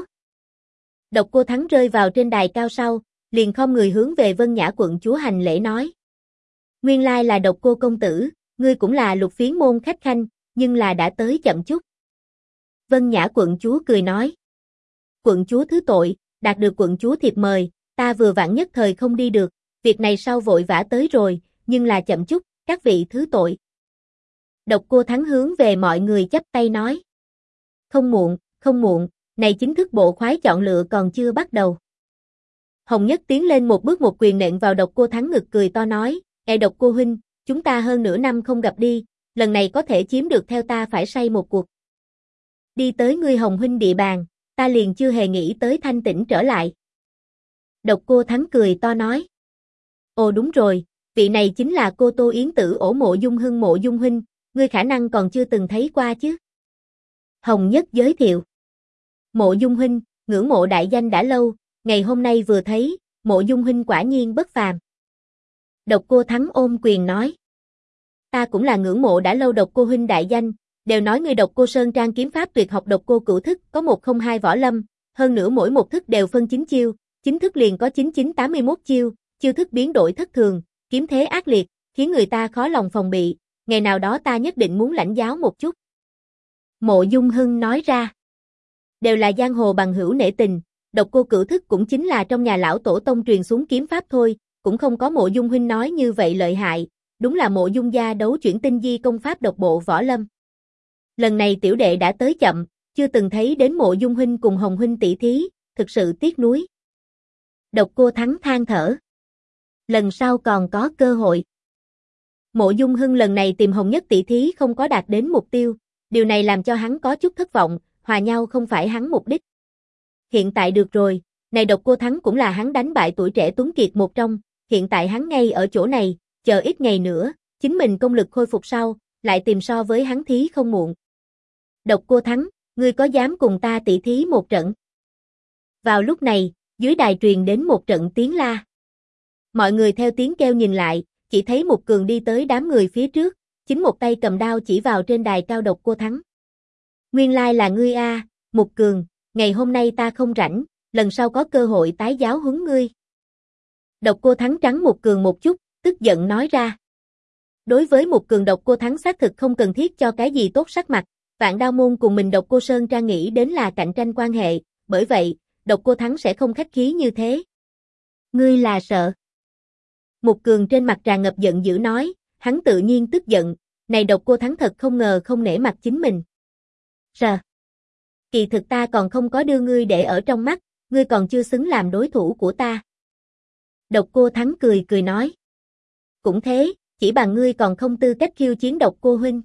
Độc Cô Thắng rơi vào trên đài cao sau, liền khom người hướng về Vân Nhã quận chúa hành lễ nói. Nguyên lai là Độc Cô công tử, ngươi cũng là Lục Phiến môn khách khanh, nhưng là đã tới chậm chút. Vân Nhã quận chúa cười nói. Quận chúa thứ tội, đạt được quận chúa thiệp mời, ta vừa vặn nhất thời không đi được, việc này sau vội vã tới rồi, nhưng là chậm chút, các vị thứ tội. Độc Cô Thắng hướng về mọi người chắp tay nói. Không muộn, này chính thức bộ khoái chọn lựa còn chưa bắt đầu. Hồng Nhất tiến lên một bước một quyền nện vào Độc Cô Thắng ngực cười to nói, Độc Cô huynh, chúng ta hơn nửa năm không gặp đi, lần này có thể chiếm được theo ta phải say một cuộc. Đi tới ngươi Hồng huynh địa bàn, ta liền chưa hề nghĩ tới thanh tĩnh trở lại. Độc Cô Thắng cười to nói. Ồ đúng rồi, vị này chính là cô Tô Yến Tử ổ Mộ Dung Hưng Mộ Dung huynh, ngươi khả năng còn chưa từng thấy qua chứ. Hồng Nhất giới thiệu. Mộ Dung huynh, ngưỡng mộ đại danh đã lâu, ngày hôm nay vừa thấy, Mộ Dung huynh quả nhiên bất phàm. Độc Cô Thắng ôm quyền nói. Ta cũng là ngưỡng mộ đã lâu Độc Cô huynh đại danh, đều nói người Độc Cô Sơn Trang kiếm pháp tuyệt học Độc Cô cửu thức có 102 võ lâm, hơn nữa mỗi một thức đều phân 9 chiêu, chính thức liền có 9981 chiêu, chiêu thức biến đổi thất thường, kiếm thế ác liệt, khiến người ta khó lòng phòng bị, ngày nào đó ta nhất định muốn lãnh giáo một chút. Mộ Dung Hưng nói ra. Đều là giang hồ bằng hữu nể tình, Độc Cô Cửu thức cũng chính là trong nhà lão tổ tông truyền xuống kiếm pháp thôi, cũng không có Mộ Dung huynh nói như vậy lợi hại, đúng là Mộ Dung gia đấu chuyển tinh di công pháp độc bộ võ lâm. Lần này tiểu đệ đã tới chậm, chưa từng thấy đến Mộ Dung huynh cùng Hồng huynh tỷ thí, thực sự tiếc nuối. Độc Cô Thắng than thở. Lần sau còn có cơ hội. Mộ Dung Hưng lần này tìm Hồng Nhất tỷ thí không có đạt đến mục tiêu, điều này làm cho hắn có chút thất vọng, hòa nhau không phải hắn mục đích. Hiện tại được rồi, này Độc Cô Thắng cũng là hắn đánh bại tuổi trẻ tuấn kiệt một trong, hiện tại hắn ngay ở chỗ này, chờ ít ngày nữa, chính mình công lực khôi phục sau, lại tìm so với hắn thí không muộn. Độc Cô Thắng, ngươi có dám cùng ta tỷ thí một trận? Vào lúc này, dưới đài truyền đến một trận tiếng la. Mọi người theo tiếng kêu nhìn lại, chỉ thấy Mục Cường đi tới đám người phía trước, chính một tay cầm đao chỉ vào trên đài cao Độc Cô Thắng. Nguyên lai là ngươi a, Mục Cường, ngày hôm nay ta không rảnh, lần sau có cơ hội tái giáo huấn ngươi. Độc Cô Thắng trắng Mục Cường một chút, tức giận nói ra. Đối với Mục Cường Độc Cô Thắng xác thực không cần thiết cho cái gì tốt sắc mặt, Vạn Đao môn cùng mình Độc Cô Sơn Trang nghĩ đến là cạnh tranh quan hệ, bởi vậy, Độc Cô Thắng sẽ không khách khí như thế. Ngươi là sợ. Mục Cường trên mặt tràn ngập giận dữ nói, hắn tự nhiên tức giận, này Độc Cô Thắng thật không ngờ không nể mặt chính mình. Sợ. Kỳ thực ta còn không có đưa ngươi để ở trong mắt, ngươi còn chưa xứng làm đối thủ của ta. Độc Cô Thắng cười cười nói. Cũng thế, chỉ bằng ngươi còn không tư cách khiêu chiến Độc Cô huynh.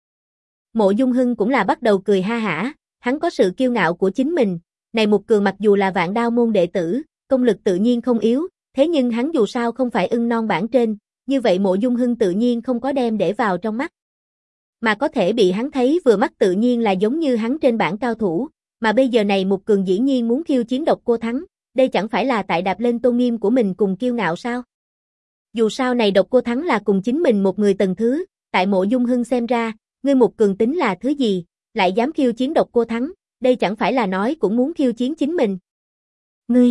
Mộ Dung Hưng cũng là bắt đầu cười ha hả, hắn có sự kiêu ngạo của chính mình, này Mục Cường mặc dù là Vạn Đao môn đệ tử, công lực tự nhiên không yếu, thế nhưng hắn dù sao không phải ưng non bảng trên, như vậy Mộ Dung Hưng tự nhiên không có đem để vào trong mắt. Mà có thể bị hắn thấy vừa mắt tự nhiên là giống như hắn trên bảng cao thủ, mà bây giờ này Mục Cường dĩ nhiên muốn khiêu chiến Độc Cô Thắng, đây chẳng phải là tại đạp lên tôn nghiêm của mình cùng kiêu ngạo sao? Dù sao này Độc Cô Thắng là cùng chính mình một người tầng thứ, tại Mộ Dung Hưng xem ra, ngươi Mục Cường tính là thứ gì, lại dám khiêu chiến Độc Cô Thắng, đây chẳng phải là nói cũng muốn khiêu chiến chính mình. Ngươi!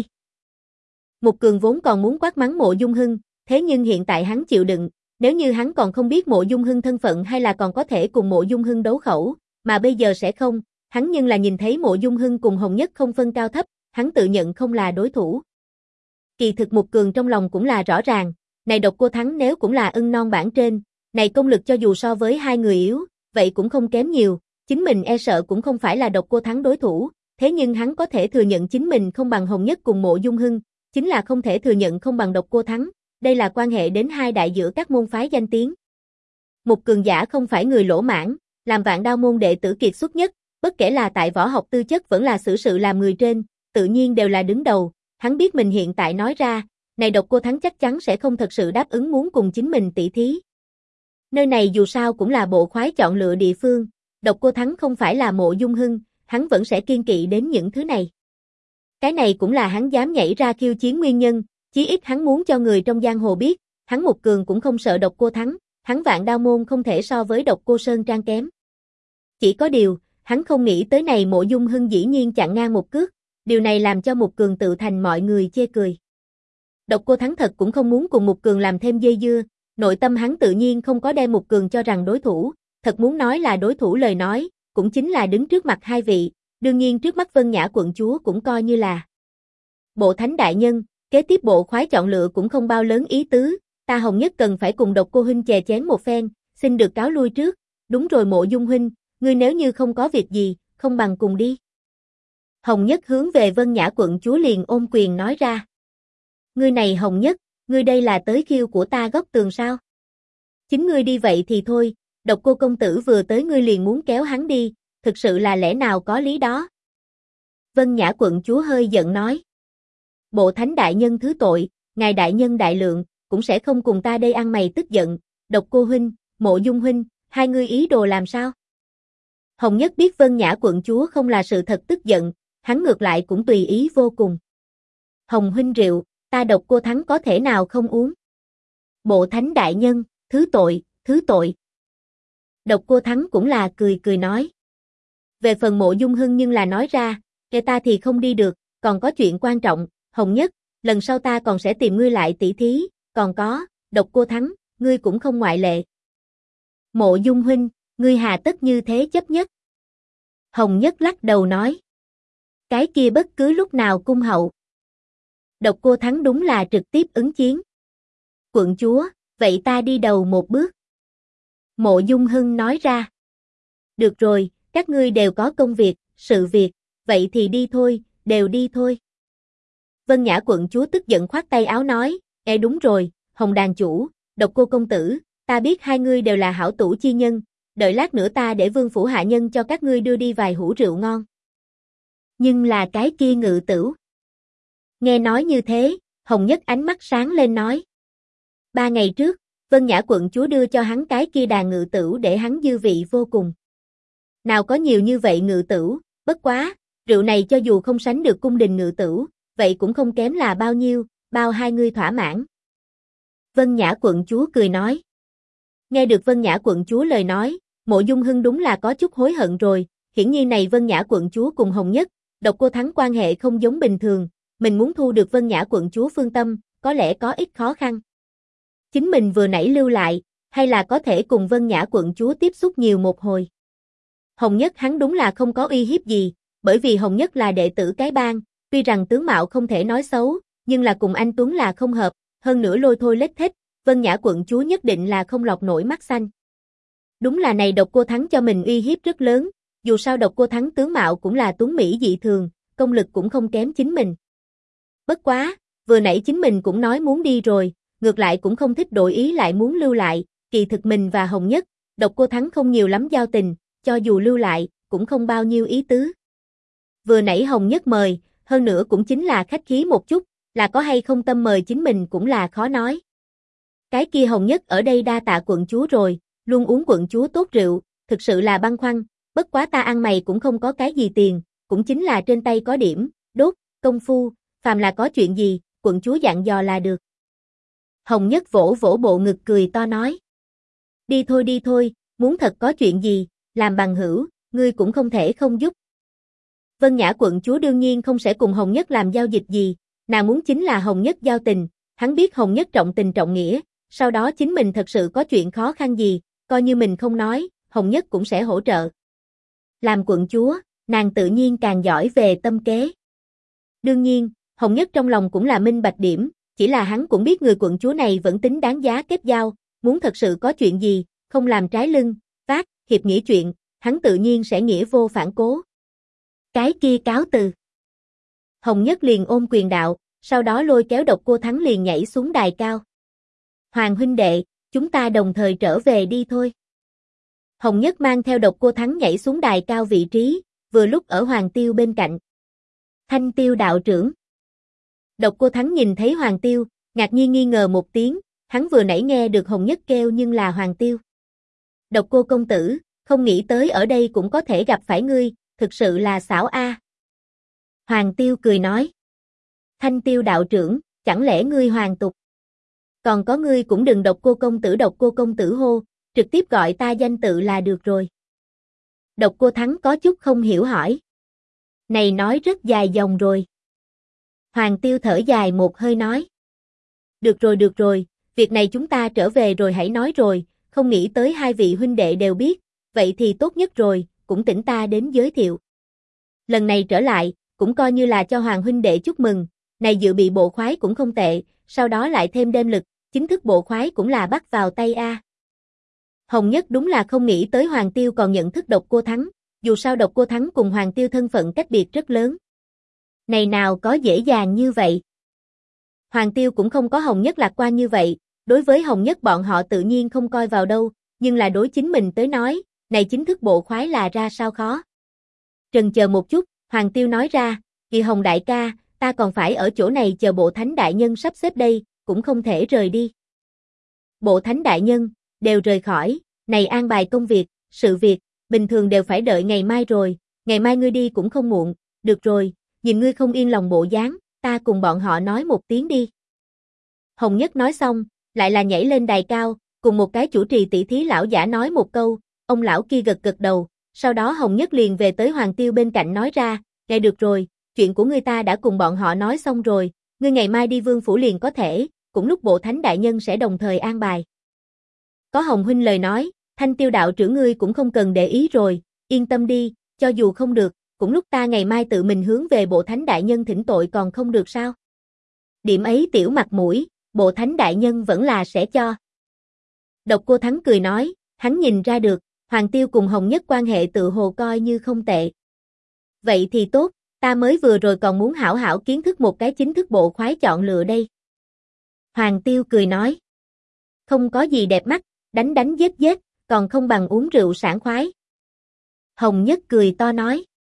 Mục Cường vốn còn muốn quát mắng Mộ Dung Hưng, thế nhưng hiện tại hắn chịu đựng, nếu như hắn còn không biết Mộ Dung Hưng thân phận hay là còn có thể cùng Mộ Dung Hưng đấu khẩu, mà bây giờ sẽ không, hắn nhưng là nhìn thấy Mộ Dung Hưng cùng Hồng Nhất không phân cao thấp, hắn tự nhận không là đối thủ. Kỳ thực Mục Cường trong lòng cũng là rõ ràng, này Độc Cô Thắng nếu cũng là ưng non bảng trên, này công lực cho dù so với hai người yếu, vậy cũng không kém nhiều, chính mình e sợ cũng không phải là Độc Cô Thắng đối thủ, thế nhưng hắn có thể thừa nhận chính mình không bằng Hồng Nhất cùng Mộ Dung Hưng, chính là không thể thừa nhận không bằng Độc Cô Thắng, đây là quan hệ đến hai đại giữa các môn phái danh tiếng. Mục Cường giả không phải người lỗ mãn, làm Vạn Đao môn đệ tử kiệt xuất nhất, bất kể là tại võ học tư chất vẫn là xử sự làm người trên, tự nhiên đều là đứng đầu, hắn biết mình hiện tại nói ra, này Độc Cô Thắng chắc chắn sẽ không thật sự đáp ứng muốn cùng chính mình tỷ thí. Nơi này dù sao cũng là bộ khoái chọn lựa địa phương, Độc Cô Thắng không phải là Mộ Dung Hưng, hắn vẫn sẽ kiên kỵ đến những thứ này. Cái này cũng là hắn dám nhảy ra khiêu chiến nguyên nhân, chí ít hắn muốn cho người trong giang hồ biết, hắn Mục Cường cũng không sợ Độc Cô Thắng, hắn Vạn Đao môn không thể so với Độc Cô Sơn Trang kém. Chỉ có điều, hắn không nghĩ tới này Mộ Dung Hưng dĩ nhiên chặn ngang một cước, điều này làm cho Mục Cường tự thành mọi người chê cười. Độc Cô Thắng thật cũng không muốn cùng Mục Cường làm thêm dây dưa, nội tâm hắn tự nhiên không có đem Mục Cường cho rằng đối thủ, thật muốn nói là đối thủ lời nói, cũng chính là đứng trước mặt hai vị, đương nhiên trước mắt Vân Nhã quận chúa cũng coi như là. Bộ Thánh đại nhân, kế tiếp bộ khoái chọn lựa cũng không bao lớn ý tứ, ta Hồng Nhất cần phải cùng Độc Cô huynh chè chén một phen, xin được cáo lui trước, đúng rồi Mộ Dung huynh, ngươi nếu như không có việc gì, không bằng cùng đi. Hồng Nhất hướng về Vân Nhã quận chúa liền ôm quyền nói ra. Ngươi này Hồng Nhất, ngươi đây là tới khiêu của ta góc tường sao? Chính ngươi đi vậy thì thôi, Độc Cô công tử vừa tới ngươi liền muốn kéo hắn đi, thực sự là lẽ nào có lý đó. Vân Nhã quận chúa hơi giận nói. Bộ Thánh đại nhân thứ tội, ngài đại nhân đại lượng, cũng sẽ không cùng ta đây ăn mày tức giận, Độc Cô huynh, Mộ Dung huynh, hai ngươi ý đồ làm sao? Hồng Nhất biết Vân Nhã quận chúa không là sự thật tức giận, hắn ngược lại cũng tùy ý vô cùng. Hồng huynh rượu, ta Độc Cô Thắng có thể nào không uống? Bộ Thánh đại nhân, thứ tội, thứ tội. Độc Cô Thắng cũng là cười cười nói. Về phần Mộ Dung Hưng nhưng là nói ra, kể ta thì không đi được, còn có chuyện quan trọng, Hồng Nhất, lần sau ta còn sẽ tìm ngươi lại tỷ thí, còn có, Độc Cô Thắng, ngươi cũng không ngoại lệ. Mộ Dung huynh, ngươi hà tất như thế chấp nhất? Hồng Nhất lắc đầu nói. Cái kia bất cứ lúc nào cung hậu. Độc Cô Thắng đúng là trực tiếp ứng chiến. Quận chúa, vậy ta đi đầu một bước. Mộ Dung Hưng nói ra. Được rồi, các ngươi đều có công việc, sự việc, vậy thì đi thôi, đều đi thôi. Vân Nhã quận chúa tức giận khoát tay áo nói, đúng rồi, Hồng đàn chủ, Độc Cô công tử, ta biết hai ngươi đều là hảo tủ chi nhân, đợi lát nữa ta để vương phủ hạ nhân cho các ngươi đưa đi vài hũ rượu ngon. Nhưng là cái kia Ngự Tửu. Nghe nói như thế, Hồng Nhất ánh mắt sáng lên nói. 3 ngày trước, Vân Nhã quận chúa đưa cho hắn cái kia đàn Ngự Tửu để hắn dư vị vô cùng. Nào có nhiều như vậy Ngự Tửu, bất quá, rượu này cho dù không sánh được cung đình Ngự Tửu, vậy cũng không kém là bao nhiêu, bao hai ngươi thỏa mãn. Vân Nhã quận chúa cười nói. Nghe được Vân Nhã quận chúa lời nói, Mộ Dung Hưng đúng là có chút hối hận rồi, hiển nhiên này Vân Nhã quận chúa cùng Hồng Nhất, Độc Cô Thắng quan hệ không giống bình thường, mình muốn thu được Vân Nhã quận chúa phương tâm, có lẽ có ít khó khăn. Chính mình vừa nãy lưu lại, hay là có thể cùng Vân Nhã quận chúa tiếp xúc nhiều một hồi. Hồng Nhất hắn đúng là không có uy hiếp gì, bởi vì Hồng Nhất là đệ tử cái bang, tuy rằng tướng mạo không thể nói xấu, nhưng là cùng anh Tuấn là không hợp, hơn nữa lôi thôi lết thết, Vân Nhã quận chúa nhất định là không lọt nổi mắt xanh. Đúng là này Độc Cô Thắng cho mình uy hiếp rất lớn, dù sao Độc Cô Thắng tướng mạo cũng là tuấn mỹ dị thường, công lực cũng không kém chính mình. Bất quá, vừa nãy chính mình cũng nói muốn đi rồi, ngược lại cũng không thích đổi ý lại muốn lưu lại, kỳ thực mình và Hồng Nhất, Độc Cô Thắng không nhiều lắm giao tình, cho dù lưu lại, cũng không bao nhiêu ý tứ. Vừa nãy Hồng Nhất mời, hơn nữa cũng chính là khách khí một chút, là có hay không tâm mời chính mình cũng là khó nói. Cái kia Hồng Nhất ở đây đa tạ quận chúa rồi, luôn uống quận chúa tốt rượu, thực sự là băn khoăn, bất quá ta ăn mày cũng không có cái gì tiền, cũng chính là trên tay có điểm, đốt, công phu, phàm là có chuyện gì, quận chúa dặn dò là được. Hồng Nhất vỗ vỗ bộ ngực cười to nói. Đi thôi, muốn thật có chuyện gì, làm bằng hữu, ngươi cũng không thể không giúp. Vân Nhã quận chúa đương nhiên không sẽ cùng Hồng Nhất làm giao dịch gì, nàng muốn chính là Hồng Nhất giao tình, hắn biết Hồng Nhất trọng tình trọng nghĩa, sau đó chính mình thật sự có chuyện khó khăn gì, coi như mình không nói, Hồng Nhất cũng sẽ hỗ trợ. Làm quận chúa, nàng tự nhiên càng giỏi về tâm kế. Đương nhiên, Hồng Nhất trong lòng cũng là minh bạch điểm, chỉ là hắn cũng biết người quận chúa này vẫn tính đáng giá kết giao, muốn thật sự có chuyện gì, không làm trái lưng, vác, hiệp nghĩa chuyện, hắn tự nhiên sẽ nghĩa vô phản cố. Cái kia cáo từ. Hồng Nhất liền ôm quyền đạo, sau đó lôi kéo Độc Cô Thắng liền nhảy xuống đài cao. Hoàng huynh đệ, chúng ta đồng thời trở về đi thôi. Hồng Nhất mang theo Độc Cô Thắng nhảy xuống đài cao vị trí, vừa lúc ở Hoàng Tiêu bên cạnh. Thanh Tiêu đạo trưởng. Độc Cô Thắng nhìn thấy Hoàng Tiêu, ngạc nhiên nghi ngờ một tiếng, hắn vừa nãy nghe được Hồng Nhất kêu nhưng là Hoàng Tiêu. Độc Cô công tử, không nghĩ tới ở đây cũng có thể gặp phải ngươi, thực sự là xảo a. Hoàng Tiêu cười nói. Thanh Tiêu đạo trưởng, chẳng lẽ ngươi hoàng tục? Còn có ngươi cũng đừng Độc Cô công tử hô, trực tiếp gọi ta danh tự là được rồi. Độc Cô Thắng có chút không hiểu hỏi. Này nói rất dài dòng rồi. Hoàng Tiêu thở dài một hơi nói. Được rồi, việc này chúng ta trở về rồi hãy nói rồi, không nghĩ tới hai vị huynh đệ đều biết, vậy thì tốt nhất rồi, cũng tỉnh ta đến giới thiệu. Lần này trở lại, cũng coi như là cho Hoàng huynh đệ chúc mừng, này dự bị bộ khoái cũng không tệ, sau đó lại thêm đêm lực, chính thức bộ khoái cũng là bắt vào tay a. Hồng Nhất đúng là không nghĩ tới Hoàng Tiêu còn nhận thức Độc Cô Thắng, dù sao Độc Cô Thắng cùng Hoàng Tiêu thân phận cách biệt rất lớn. Này nào có dễ dàng như vậy. Hoàng Tiêu cũng không có Hồng Nhất lạc quan như vậy, đối với Hồng Nhất bọn họ tự nhiên không coi vào đâu, nhưng là đối chính mình tới nói, này chính thức bộ khoái là ra sao khó. Trần chờ một chút, Hoàng Tiêu nói ra, Kỳ Hồng đại ca, ta còn phải ở chỗ này chờ bộ thánh đại nhân sắp xếp đây, cũng không thể rời đi. Bộ thánh đại nhân, đều rời khỏi, này an bài công việc, sự việc, bình thường đều phải đợi ngày mai rồi, ngày mai ngươi đi cũng không muộn, được rồi, nhìn ngươi không yên lòng bộ dáng, ta cùng bọn họ nói một tiếng đi. Hồng Nhất nói xong, lại là nhảy lên đài cao, cùng một cái chủ trì tỷ thí lão giả nói một câu, ông lão kia gật gật đầu, sau đó Hồng Nhất liền về tới Hoàng Tiêu bên cạnh nói ra, nghe được rồi, chuyện của ngươi ta đã cùng bọn họ nói xong rồi, ngươi ngày mai đi Vương phủ liền có thể, cũng lúc bộ thánh đại nhân sẽ đồng thời an bài. Có Hồng huynh lời nói, Thanh Tiêu đạo trưởng ngươi cũng không cần để ý rồi, yên tâm đi, cho dù không được, cũng lúc ta ngày mai tự mình hướng về bộ thánh đại nhân thỉnh tội còn không được sao? Điểm ấy tiểu mặt mũi, bộ thánh đại nhân vẫn là sẽ cho. Độc Cô Thắng cười nói, hắn nhìn ra được, Hoàng Tiêu cùng Hồng Nhất quan hệ tự hồ coi như không tệ. Vậy thì tốt, ta mới vừa rồi còn muốn hảo hảo kiến thức một cái chính thức bộ khoái chọn lựa đây. Hoàng Tiêu cười nói, không có gì đẹp mắt, đánh đánh giết giết, còn không bằng uống rượu sảng khoái. Hồng Nhất cười to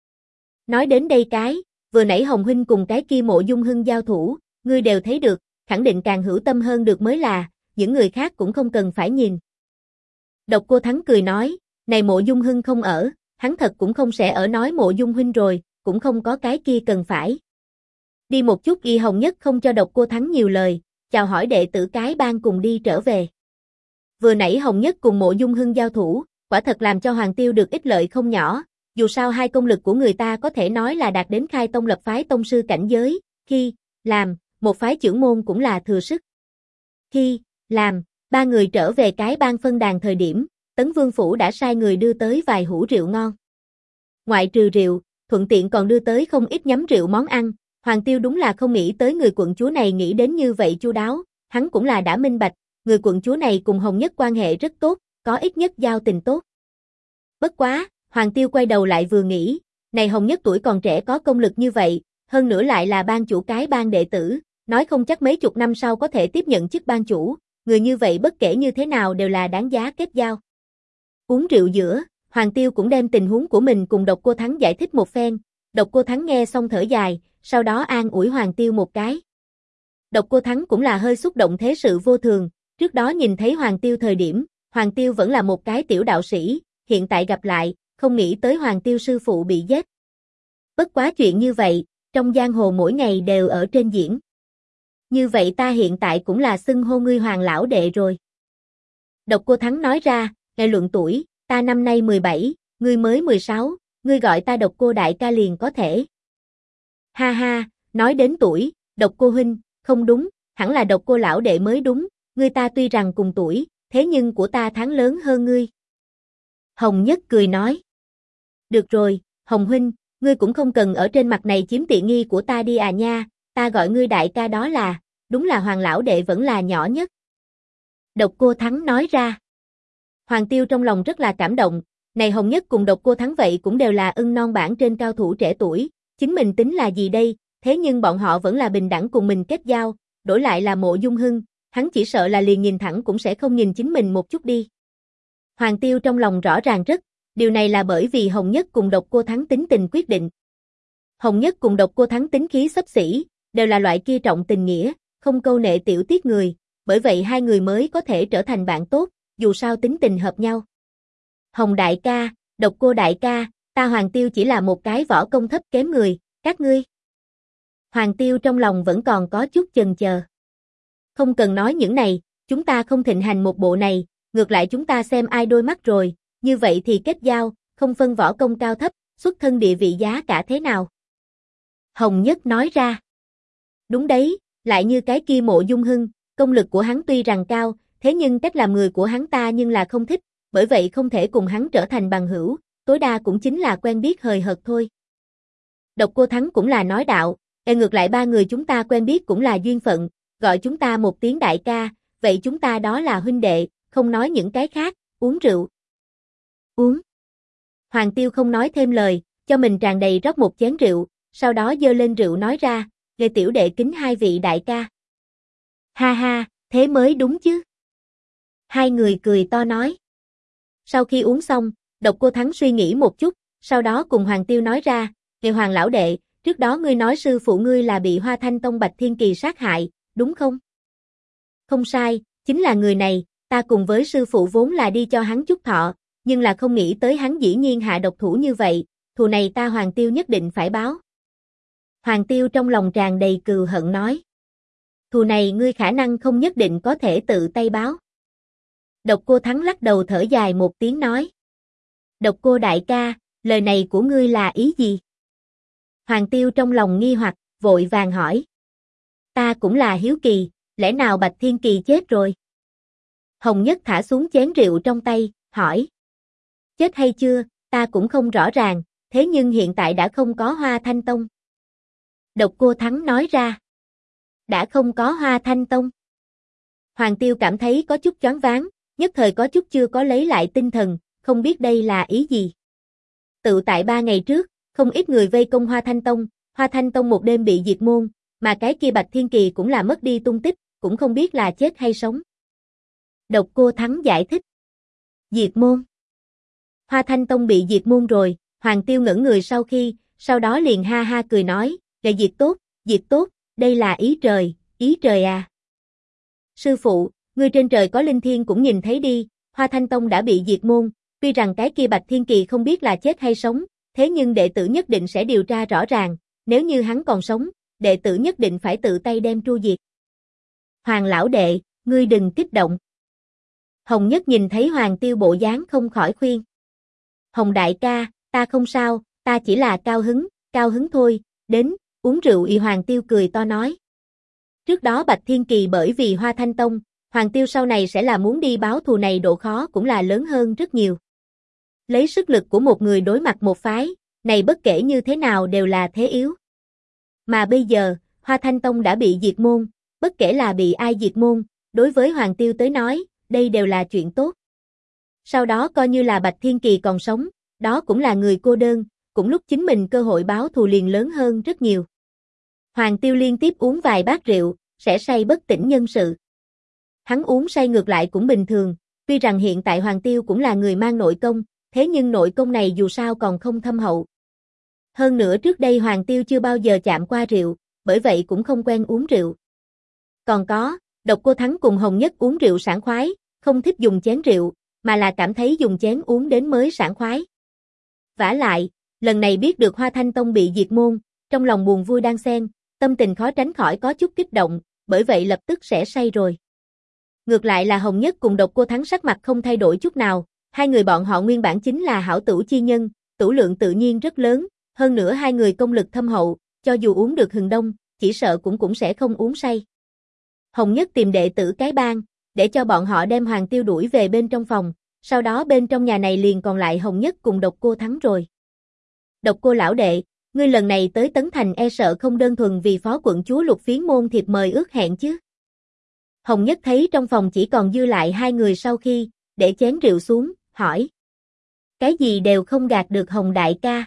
nói đến đây vừa nãy Hồng huynh cùng cái kia Mộ Dung Hưng giao thủ, ngươi đều thấy được, khẳng định càng hữu tâm hơn được mới là, những người khác cũng không cần phải nhìn. Độc Cô Thắng cười nói, này Mộ Dung Hưng không ở, hắn thật cũng không sẽ ở nói Mộ Dung huynh rồi, cũng không có cái kia cần phải. Đi một chút Y Hồng Nhất không cho Độc Cô Thắng nhiều lời, chào hỏi đệ tử cái bang cùng đi trở về. Vừa nãy Hồng Nhất cùng Mộ Dung Hưng giao thủ, quả thật làm cho Hoàng Tiêu được ích lợi không nhỏ, dù sao hai công lực của người ta có thể nói là đạt đến khai tông lập phái tông sư cảnh giới, khi làm một phái trưởng môn cũng là thừa sức. Khi làm ba người trở về cái bang phân đàn thời điểm, Tấn Vương Phủ đã sai người đưa tới vài hũ rượu ngon. Ngoại trừ rượu, thuận tiện còn đưa tới không ít nhắm rượu món ăn, Hoàng Tiêu đúng là không nghĩ tới người quận chúa này nghĩ đến như vậy chu đáo, hắn cũng là đã minh bạch, người quận chúa này cùng Hồng Nhất quan hệ rất tốt, có ít nhất giao tình tốt. Bất quá, Hoàng Tiêu quay đầu lại vừa nghĩ, này Hồng Nhất tuổi còn trẻ có công lực như vậy, hơn nữa lại là ban chủ cái bang đệ tử, nói không chắc mấy chục năm sau có thể tiếp nhận chức ban chủ, người như vậy bất kể như thế nào đều là đáng giá kết giao. Uống rượu giữa, Hoàng Tiêu cũng đem tình huống của mình cùng Độc Cô Thắng giải thích một phen, Độc Cô Thắng nghe xong thở dài, sau đó an ủi Hoàng Tiêu một cái. Độc Cô Thắng cũng là hơi xúc động thế sự vô thường, trước đó nhìn thấy Hoàng Tiêu thời điểm, Hoàng Tiêu vẫn là một cái tiểu đạo sĩ, hiện tại gặp lại, không nghĩ tới Hoàng Tiêu sư phụ bị giết. Bất quá chuyện như vậy, trong giang hồ mỗi ngày đều ở trên diễn. Như vậy ta hiện tại cũng là xưng hô ngươi Hoàng lão đệ rồi. Độc Cô Thắng nói ra, nghe luận tuổi, ta năm nay 17, ngươi mới 16, ngươi gọi ta Độc Cô đại ca liền có thể. Ha ha, nói đến tuổi, Độc Cô huynh, không đúng, hẳn là Độc Cô lão đệ mới đúng, ngươi ta tuy rằng cùng tuổi, thế nhưng của ta tháng lớn hơn ngươi. Hồng Nhất cười nói. Được rồi, Hồng huynh, ngươi cũng không cần ở trên mặt này chiếm tiện nghi của ta đi à nha, ta gọi ngươi đại ca đó là, đúng là Hoàng lão đệ vẫn là nhỏ nhất. Độc Cô Thắng nói ra. Hoàng Tiêu trong lòng rất là cảm động, này Hồng Nhất cùng Độc Cô Thắng vậy cũng đều là ưng non bảng trên cao thủ trẻ tuổi, chính mình tính là gì đây, thế nhưng bọn họ vẫn là bình đẳng cùng mình kết giao, đổi lại là Mộ Dung Hưng, hắn chỉ sợ là liền nhìn thẳng cũng sẽ không nhìn chính mình một chút đi. Hoàng Tiêu trong lòng rõ ràng rất, điều này là bởi vì Hồng Nhất cùng Độc Cô Thắng tính tình quyết định. Hồng Nhất cùng Độc Cô Thắng tính khí xấp xỉ, đều là loại kia trọng tình nghĩa, không câu nệ tiểu tiết người, bởi vậy hai người mới có thể trở thành bạn tốt, dù sao tính tình hợp nhau. Hồng đại ca, Độc Cô đại ca, ta Hoàng Tiêu chỉ là một cái võ công thấp kém người, các ngươi. Hoàng Tiêu trong lòng vẫn còn có chút chần chờ. Không cần nói những này, chúng ta không thịnh hành một bộ này, ngược lại chúng ta xem ai đôi mắt rồi, như vậy thì kết giao, không phân võ công cao thấp, xuất thân địa vị giá cả thế nào. Hồng Nhất nói ra. Đúng đấy, lại như cái kia Mộ Dung Hưng, công lực của hắn tuy rằng cao, thế nhưng cách làm người của hắn ta nhưng là không thích, bởi vậy không thể cùng hắn trở thành bằng hữu, tối đa cũng chính là quen biết hời hợt thôi. Độc Cô Thắng cũng là nói đạo, ngược lại ba người chúng ta quen biết cũng là duyên phận, gọi chúng ta một tiếng đại ca, vậy chúng ta đó là huynh đệ, không nói những cái khác, uống rượu. Uống. Hoàng Tiêu không nói thêm lời, cho mình tràn đầy rót một chén rượu, sau đó giơ lên rượu nói ra, nghe tiểu đệ kính hai vị đại ca. Ha ha, thế mới đúng chứ. Hai người cười to nói. Sau khi uống xong, Độc Cô Thắng suy nghĩ một chút, sau đó cùng Hoàng Tiêu nói ra, nghe Hoàng lão đệ, trước đó ngươi nói sư phụ ngươi là bị Hoa Thanh Tông Bạch Thiên Kỳ sát hại, đúng không? Không sai, chính là người này, ta cùng với sư phụ vốn là đi cho hắn chúc thọ, nhưng là không nghĩ tới hắn dĩ nhiên hạ độc thủ như vậy, thù này ta Hoàng Tiêu nhất định phải báo. Hoàng Tiêu trong lòng tràn đầy cừu hận nói. Thù này ngươi khả năng không nhất định có thể tự tay báo. Độc Cô Thắng lắc đầu thở dài một tiếng nói. Độc Cô đại ca, lời này của ngươi là ý gì? Hoàng Tiêu trong lòng nghi hoặc, vội vàng hỏi. Ta cũng là hiếu kỳ, lẽ nào Bạch Thiên Kỳ chết rồi? Hồng Nhất thả xuống chén rượu trong tay, hỏi. Chết hay chưa, ta cũng không rõ ràng, thế nhưng hiện tại đã không có Hoa Thanh Tông. Độc Cô Thắng nói ra. Đã không có Hoa Thanh Tông. Hoàng Tiêu cảm thấy có chút choáng váng, nhất thời có chút chưa có lấy lại tinh thần, không biết đây là ý gì. Tự tại 3 ngày trước, không ít người vây công Hoa Thanh Tông một đêm bị diệt môn, mà cái kia Bạch Thiên Kỳ cũng là mất đi tung tích, cũng không biết là chết hay sống. Độc Cô Thắng giải thích. Diệt môn. Hoa Thanh Tông bị diệt môn rồi, Hoàng Tiêu ngẩn người sau đó liền ha ha cười nói, là diệt tốt, đây là ý trời à. Sư phụ, ngươi trên trời có linh thiên cũng nhìn thấy đi, Hoa Thanh Tông đã bị diệt môn, tuy rằng cái kia Bạch Thiên Kỳ không biết là chết hay sống, thế nhưng đệ tử nhất định sẽ điều tra rõ ràng, nếu như hắn còn sống, đệ tử nhất định phải tự tay đem tru diệt. Hoàng lão đệ, ngươi đừng kích động. Hồng Nhất nhìn thấy Hoàng Tiêu bộ dáng không khỏi khuyên. Hồng đại ca, ta không sao, ta chỉ là cao hứng thôi, đến, uống rượu. Hoàng Tiêu cười to nói. Trước đó Bạch Thiên Kỳ bởi vì Hoa Thanh Tông, Hoàng Tiêu sau này sẽ là muốn đi báo thù này độ khó cũng là lớn hơn rất nhiều. Lấy sức lực của một người đối mặt một phái, này bất kể như thế nào đều là thế yếu. Mà bây giờ, Hoa Thanh Tông đã bị diệt môn, bất kể là bị ai diệt môn, đối với Hoàng Tiêu tới nói, đây đều là chuyện tốt. Sau đó coi như là Bạch Thiên Kỳ còn sống, đó cũng là người cô đơn, cũng lúc chính mình cơ hội báo thù liền lớn hơn rất nhiều. Hoàng Tiêu liên tiếp uống vài bát rượu, sẽ say bất tỉnh nhân sự. Hắn uống say ngược lại cũng bình thường, tuy rằng hiện tại Hoàng Tiêu cũng là người mang nội công, thế nhưng nội công này dù sao còn không thâm hậu. Hơn nữa trước đây Hoàng Tiêu chưa bao giờ chạm qua rượu, bởi vậy cũng không quen uống rượu. Còn có, Độc Cô Thắng cùng Hồng Nhất uống rượu sảng khoái, không thích dùng chén rượu, mà là cảm thấy dùng chén uống đến mới sảng khoái. Vả lại, lần này biết được Hoa Thanh Tông bị diệt môn, trong lòng buồn vui đan xen, tâm tình khó tránh khỏi có chút kích động, bởi vậy lập tức sẽ say rồi. Ngược lại là Hồng Nhất cùng Độc Cô Thắng sắc mặt không thay đổi chút nào, hai người bọn họ nguyên bản chính là hảo tửu chi nhân, tửu lượng tự nhiên rất lớn, hơn nữa hai người công lực thâm hậu, cho dù uống được hừng đông, chỉ sợ cũng sẽ không uống say. Hồng Nhất tìm đệ tử cái bang, để cho bọn họ đem Hoàng Tiêu đuổi về bên trong phòng, sau đó bên trong nhà này liền còn lại Hồng Nhất cùng Độc Cô Thắng rồi. Độc Cô lão đệ, ngươi lần này tới Tấn Thành e sợ không đơn thuần vì phó quận chúa Lục Phiến môn thiệp mời ước hẹn chứ. Hồng Nhất thấy trong phòng chỉ còn dư lại hai người sau khi, để chén rượu xuống, hỏi. Cái gì đều không gạt được Hồng đại ca.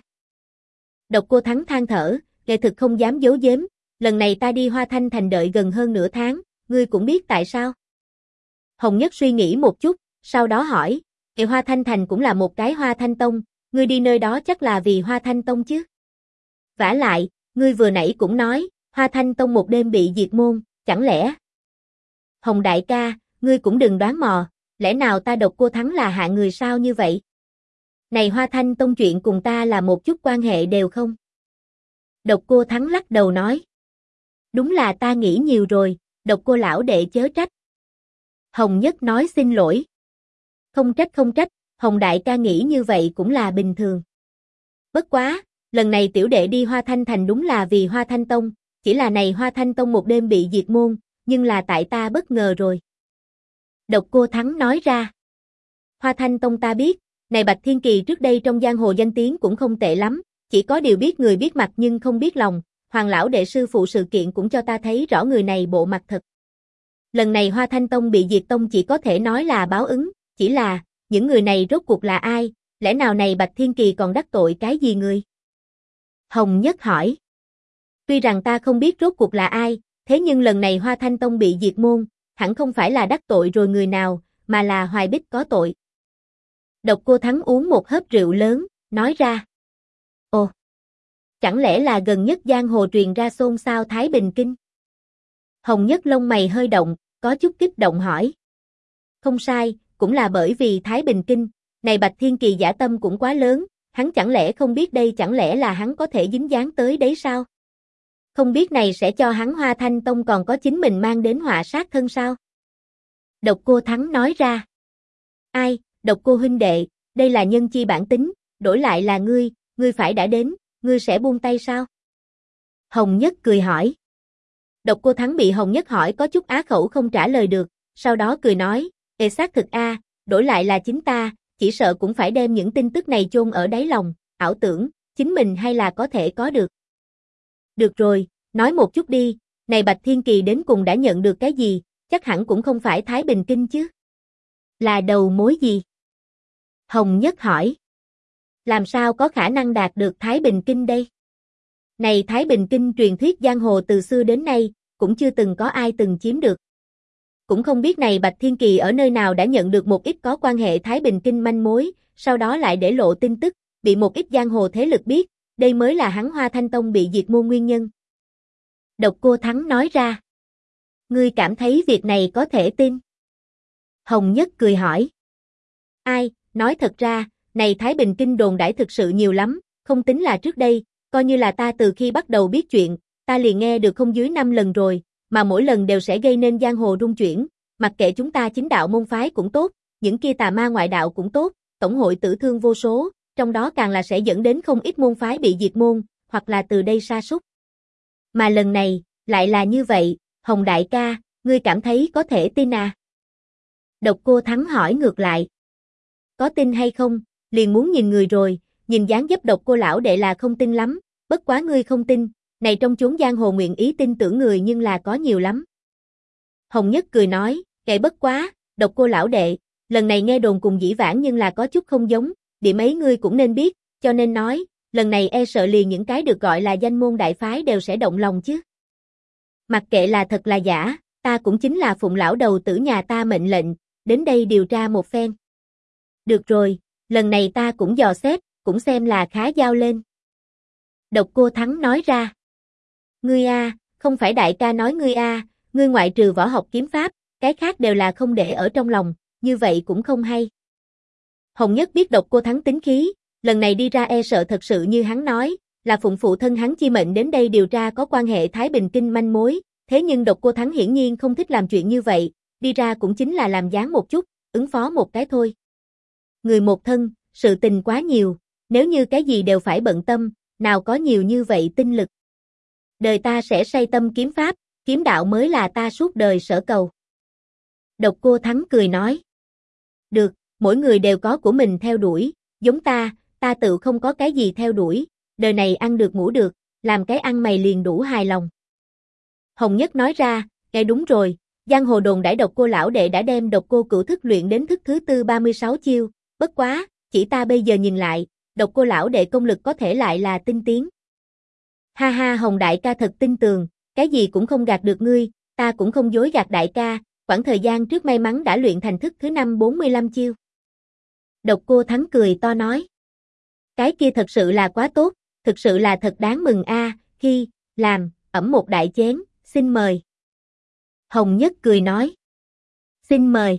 Độc Cô Thắng than thở, nghệ thực không dám giấu giếm, lần này ta đi Hoa Thanh Thành đợi gần hơn nửa tháng, ngươi cũng biết tại sao. Hồng Nhất suy nghĩ một chút, sau đó hỏi, Hoa Thanh Thành cũng là một cái Hoa Thanh Tông, ngươi đi nơi đó chắc là vì Hoa Thanh Tông chứ. Vả lại, ngươi vừa nãy cũng nói, Hoa Thanh Tông một đêm bị diệt môn, chẳng lẽ? Hồng đại ca, ngươi cũng đừng đoán mò, lẽ nào ta Độc Cô Thắng là hạng người sao như vậy? Này Hoa Thanh Tông chuyện cùng ta là một chút quan hệ đều không? Độc Cô Thắng lắc đầu nói. Đúng là ta nghĩ nhiều rồi, Độc Cô lão đệ chớ trách. Hồng Nhất nói xin lỗi. Không trách, Hồng đại ca nghĩ như vậy cũng là bình thường. Bất quá, lần này tiểu đệ đi Hoa Thanh Thành đúng là vì Hoa Thanh Tông, chỉ là này Hoa Thanh Tông một đêm bị diệt môn, nhưng là tại ta bất ngờ rồi. Độc Cô Thắng nói ra. Hoa Thanh Tông ta biết, này Bạch Thiên Kỳ trước đây trong giang hồ danh tiếng cũng không tệ lắm, chỉ có điều biết người biết mặt nhưng không biết lòng, Hoàng lão đệ sư phụ sự kiện cũng cho ta thấy rõ người này bộ mặt thật. Lần này Hoa Thanh Tông bị diệt tông chỉ có thể nói là báo ứng, chỉ là, những người này rốt cuộc là ai, lẽ nào này Bạch Thiên Kỳ còn đắc tội cái gì người? Hồng Nhất hỏi. Tuy rằng ta không biết rốt cuộc là ai, thế nhưng lần này Hoa Thanh Tông bị diệt môn, hẳn không phải là đắc tội rồi người nào, mà là Hoài Bích có tội. Độc Cô Thắng uống một hớp rượu lớn, nói ra. Ồ, chẳng lẽ là gần nhất giang hồ truyền ra xôn xao Thái Bình Kinh? Hồng Nhất lông mày hơi động, có chút kích động hỏi. Không sai, cũng là bởi vì Thái Bình Kinh, này Bạch Thiên Kỳ dã tâm cũng quá lớn, hắn chẳng lẽ không biết đây chẳng lẽ là hắn có thể dính dáng tới đấy sao? Không biết này sẽ cho hắn Hoa Thanh Tông còn có chính mình mang đến họa sát thân sao? Độc Cô Thắng nói ra. Ai, Độc Cô huynh đệ, đây là nhân chi bản tính, đổi lại là ngươi phải đã đến, ngươi sẽ buông tay sao? Hồng Nhất cười hỏi. Độc Cô Thắng bị Hồng Nhất hỏi có chút á khẩu không trả lời được, sau đó cười nói, xác thực a, đổi lại là chính ta, chỉ sợ cũng phải đem những tin tức này chôn ở đáy lòng, ảo tưởng, chính mình hay là có thể có được. Được rồi, nói một chút đi, này Bạch Thiên Kỳ đến cùng đã nhận được cái gì, chắc hẳn cũng không phải Thái Bình Kinh chứ. Là đầu mối gì? Hồng Nhất hỏi. Làm sao có khả năng đạt được Thái Bình Kinh đây? Này Thái Bình Kinh truyền thuyết giang hồ từ xưa đến nay, cũng chưa từng có ai từng chiếm được. Cũng không biết này Bạch Thiên Kỳ ở nơi nào đã nhận được một ít có quan hệ Thái Bình Kinh manh mối, sau đó lại để lộ tin tức, bị một ít giang hồ thế lực biết, đây mới là hắn Hoa Thanh Tông bị diệt môn nguyên nhân. Độc Cô Thắng nói ra. Ngươi cảm thấy việc này có thể tin? Hồng Nhất cười hỏi. Ai, nói thật ra, này Thái Bình Kinh đồn đãi thực sự nhiều lắm, không tính là trước đây, coi như là ta từ khi bắt đầu biết chuyện, ta liền nghe được không dưới 5 lần rồi, mà mỗi lần đều sẽ gây nên giang hồ rung chuyển, mặc kệ chúng ta chính đạo môn phái cũng tốt, những kia tà ma ngoại đạo cũng tốt, tổng hội tử thương vô số, trong đó càng là sẽ dẫn đến không ít môn phái bị diệt môn, hoặc là từ đây sa sút. Mà lần này, lại là như vậy, Hồng đại ca, ngươi cảm thấy có thể tin à? Độc Cô Thắng hỏi ngược lại. Có tin hay không, liền muốn nhìn người rồi, nhìn dáng dấp Độc Cô lão đệ là không tin lắm, bất quá ngươi không tin, này trong chốn giang hồ nguyện ý tin tưởng người nhưng là có nhiều lắm. Hồng Nhất cười nói, kệ bất quá, Độc Cô lão đệ, lần này nghe đồn cùng dĩ vãng nhưng là có chút không giống, điểm ấy ngươi cũng nên biết, cho nên nói, lần này e sợ liền những cái được gọi là danh môn đại phái đều sẽ động lòng chứ. Mặc kệ là thật là giả, ta cũng chính là phụng lão đầu tử nhà ta mệnh lệnh, đến đây điều tra một phen. Được rồi, lần này ta cũng dò xét, cũng xem là khá giao lên. Độc Cô Thắng nói ra. Ngươi a, không phải đại ca nói ngươi a, ngươi ngoại trừ võ học kiếm pháp, cái khác đều là không để ở trong lòng, như vậy cũng không hay. Hồng Nhất biết Độc Cô Thắng tính khí, lần này đi ra e sợ thật sự như hắn nói, là phụng phụ thân hắn chi mệnh đến đây điều tra có quan hệ Thái Bình Kinh manh mối, thế nhưng Độc Cô Thắng hiển nhiên không thích làm chuyện như vậy, đi ra cũng chính là làm dáng một chút, ứng phó một cái thôi. Người một thân, sự tình quá nhiều, nếu như cái gì đều phải bận tâm, nào có nhiều như vậy tinh lực. Đời ta sẽ say tâm kiếm pháp, kiếm đạo mới là ta suốt đời sở cầu. Độc Cô Thắng cười nói. Được, mỗi người đều có của mình theo đuổi, giống ta tự không có cái gì theo đuổi, đời này ăn được ngủ được, làm cái ăn mày liền đủ hài lòng. Hồng Nhất nói ra, nghe đúng rồi, giang hồ đồn đãi Độc Cô lão đệ đã đem Độc Cô cửu thức luyện đến thức thứ tư 36 chiêu, bất quá, chỉ ta bây giờ nhìn lại, Độc Cô lão đệ công lực có thể lại là tinh tiến. Ha ha, Hồng đại ca thật tin tường, cái gì cũng không gạt được ngươi, ta cũng không dối gạt đại ca, khoảng thời gian trước may mắn đã luyện thành thức thứ 5 45 chiêu. Độc Cô Thắng cười to nói. Cái kia thật sự là quá tốt, thực sự là thật đáng mừng a, khi, làm, ẩm một đại chén, xin mời. Hồng Nhất cười nói. Xin mời.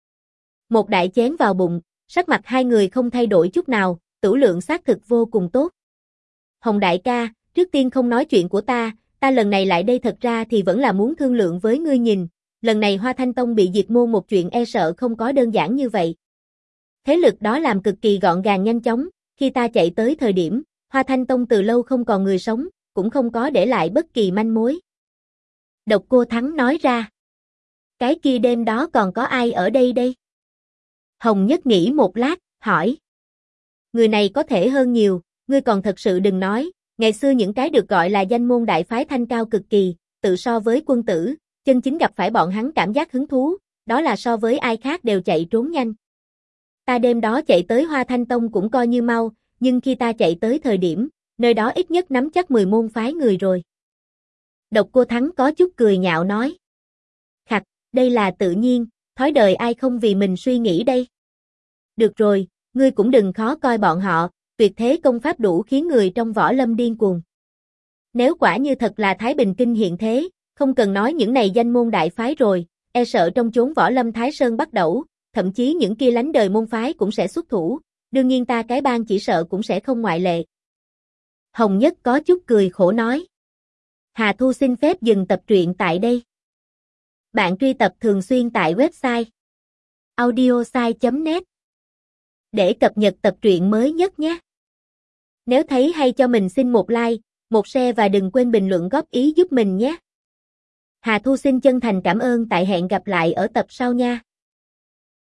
Một đại chén vào bụng, sắc mặt hai người không thay đổi chút nào, tửu lượng xác thực vô cùng tốt. Hồng đại ca, trước tiên không nói chuyện của ta lần này lại đây thật ra thì vẫn là muốn thương lượng với ngươi nhìn, lần này Hoa Thanh Tông bị diệt môn một chuyện e sợ không có đơn giản như vậy. Thế lực đó làm cực kỳ gọn gàng nhanh chóng, khi ta chạy tới thời điểm, Hoa Thanh Tông từ lâu không còn người sống, cũng không có để lại bất kỳ manh mối. Độc Cô Thắng nói ra. Cái kia đêm đó còn có ai ở đây đây? Hồng Nhất nghĩ một lát, hỏi. Người này có thể hơn nhiều, ngươi còn thật sự đừng nói, ngày xưa những cái được gọi là danh môn đại phái thanh cao cực kỳ, tự so với quân tử, chân chính gặp phải bọn hắn cảm giác hứng thú, đó là so với ai khác đều chạy trốn nhanh. Ta đêm đó chạy tới Hoa Thanh Tông cũng coi như mau, nhưng khi ta chạy tới thời điểm, nơi đó ít nhất nắm chắc 10 môn phái người rồi. Độc Cô Thắng có chút cười nhạo nói. Khặt, đây là tự nhiên, thói đời ai không vì mình suy nghĩ đây. Được rồi, ngươi cũng đừng khó coi bọn họ, tuyệt thế công pháp đủ khiến người trong võ lâm điên cuồng. Nếu quả như thật là Thái Bình Kinh hiện thế, không cần nói những này danh môn đại phái rồi, e sợ trong chốn võ lâm Thái Sơn bắt đầu, thậm chí những kia lánh đời môn phái cũng sẽ xuất thủ, đương nhiên ta cái bang chỉ sợ cũng sẽ không ngoại lệ. Hồng Nhất có chút cười khổ nói. Hà Thu xin phép dừng tập truyện tại đây. Bạn truy tập thường xuyên tại website audiosai.net để cập nhật tập truyện mới nhất nhé. Nếu thấy hay cho mình xin một like, một share và đừng quên bình luận góp ý giúp mình nhé. Hà Thu xin chân thành cảm ơn, tại hẹn gặp lại ở tập sau nha.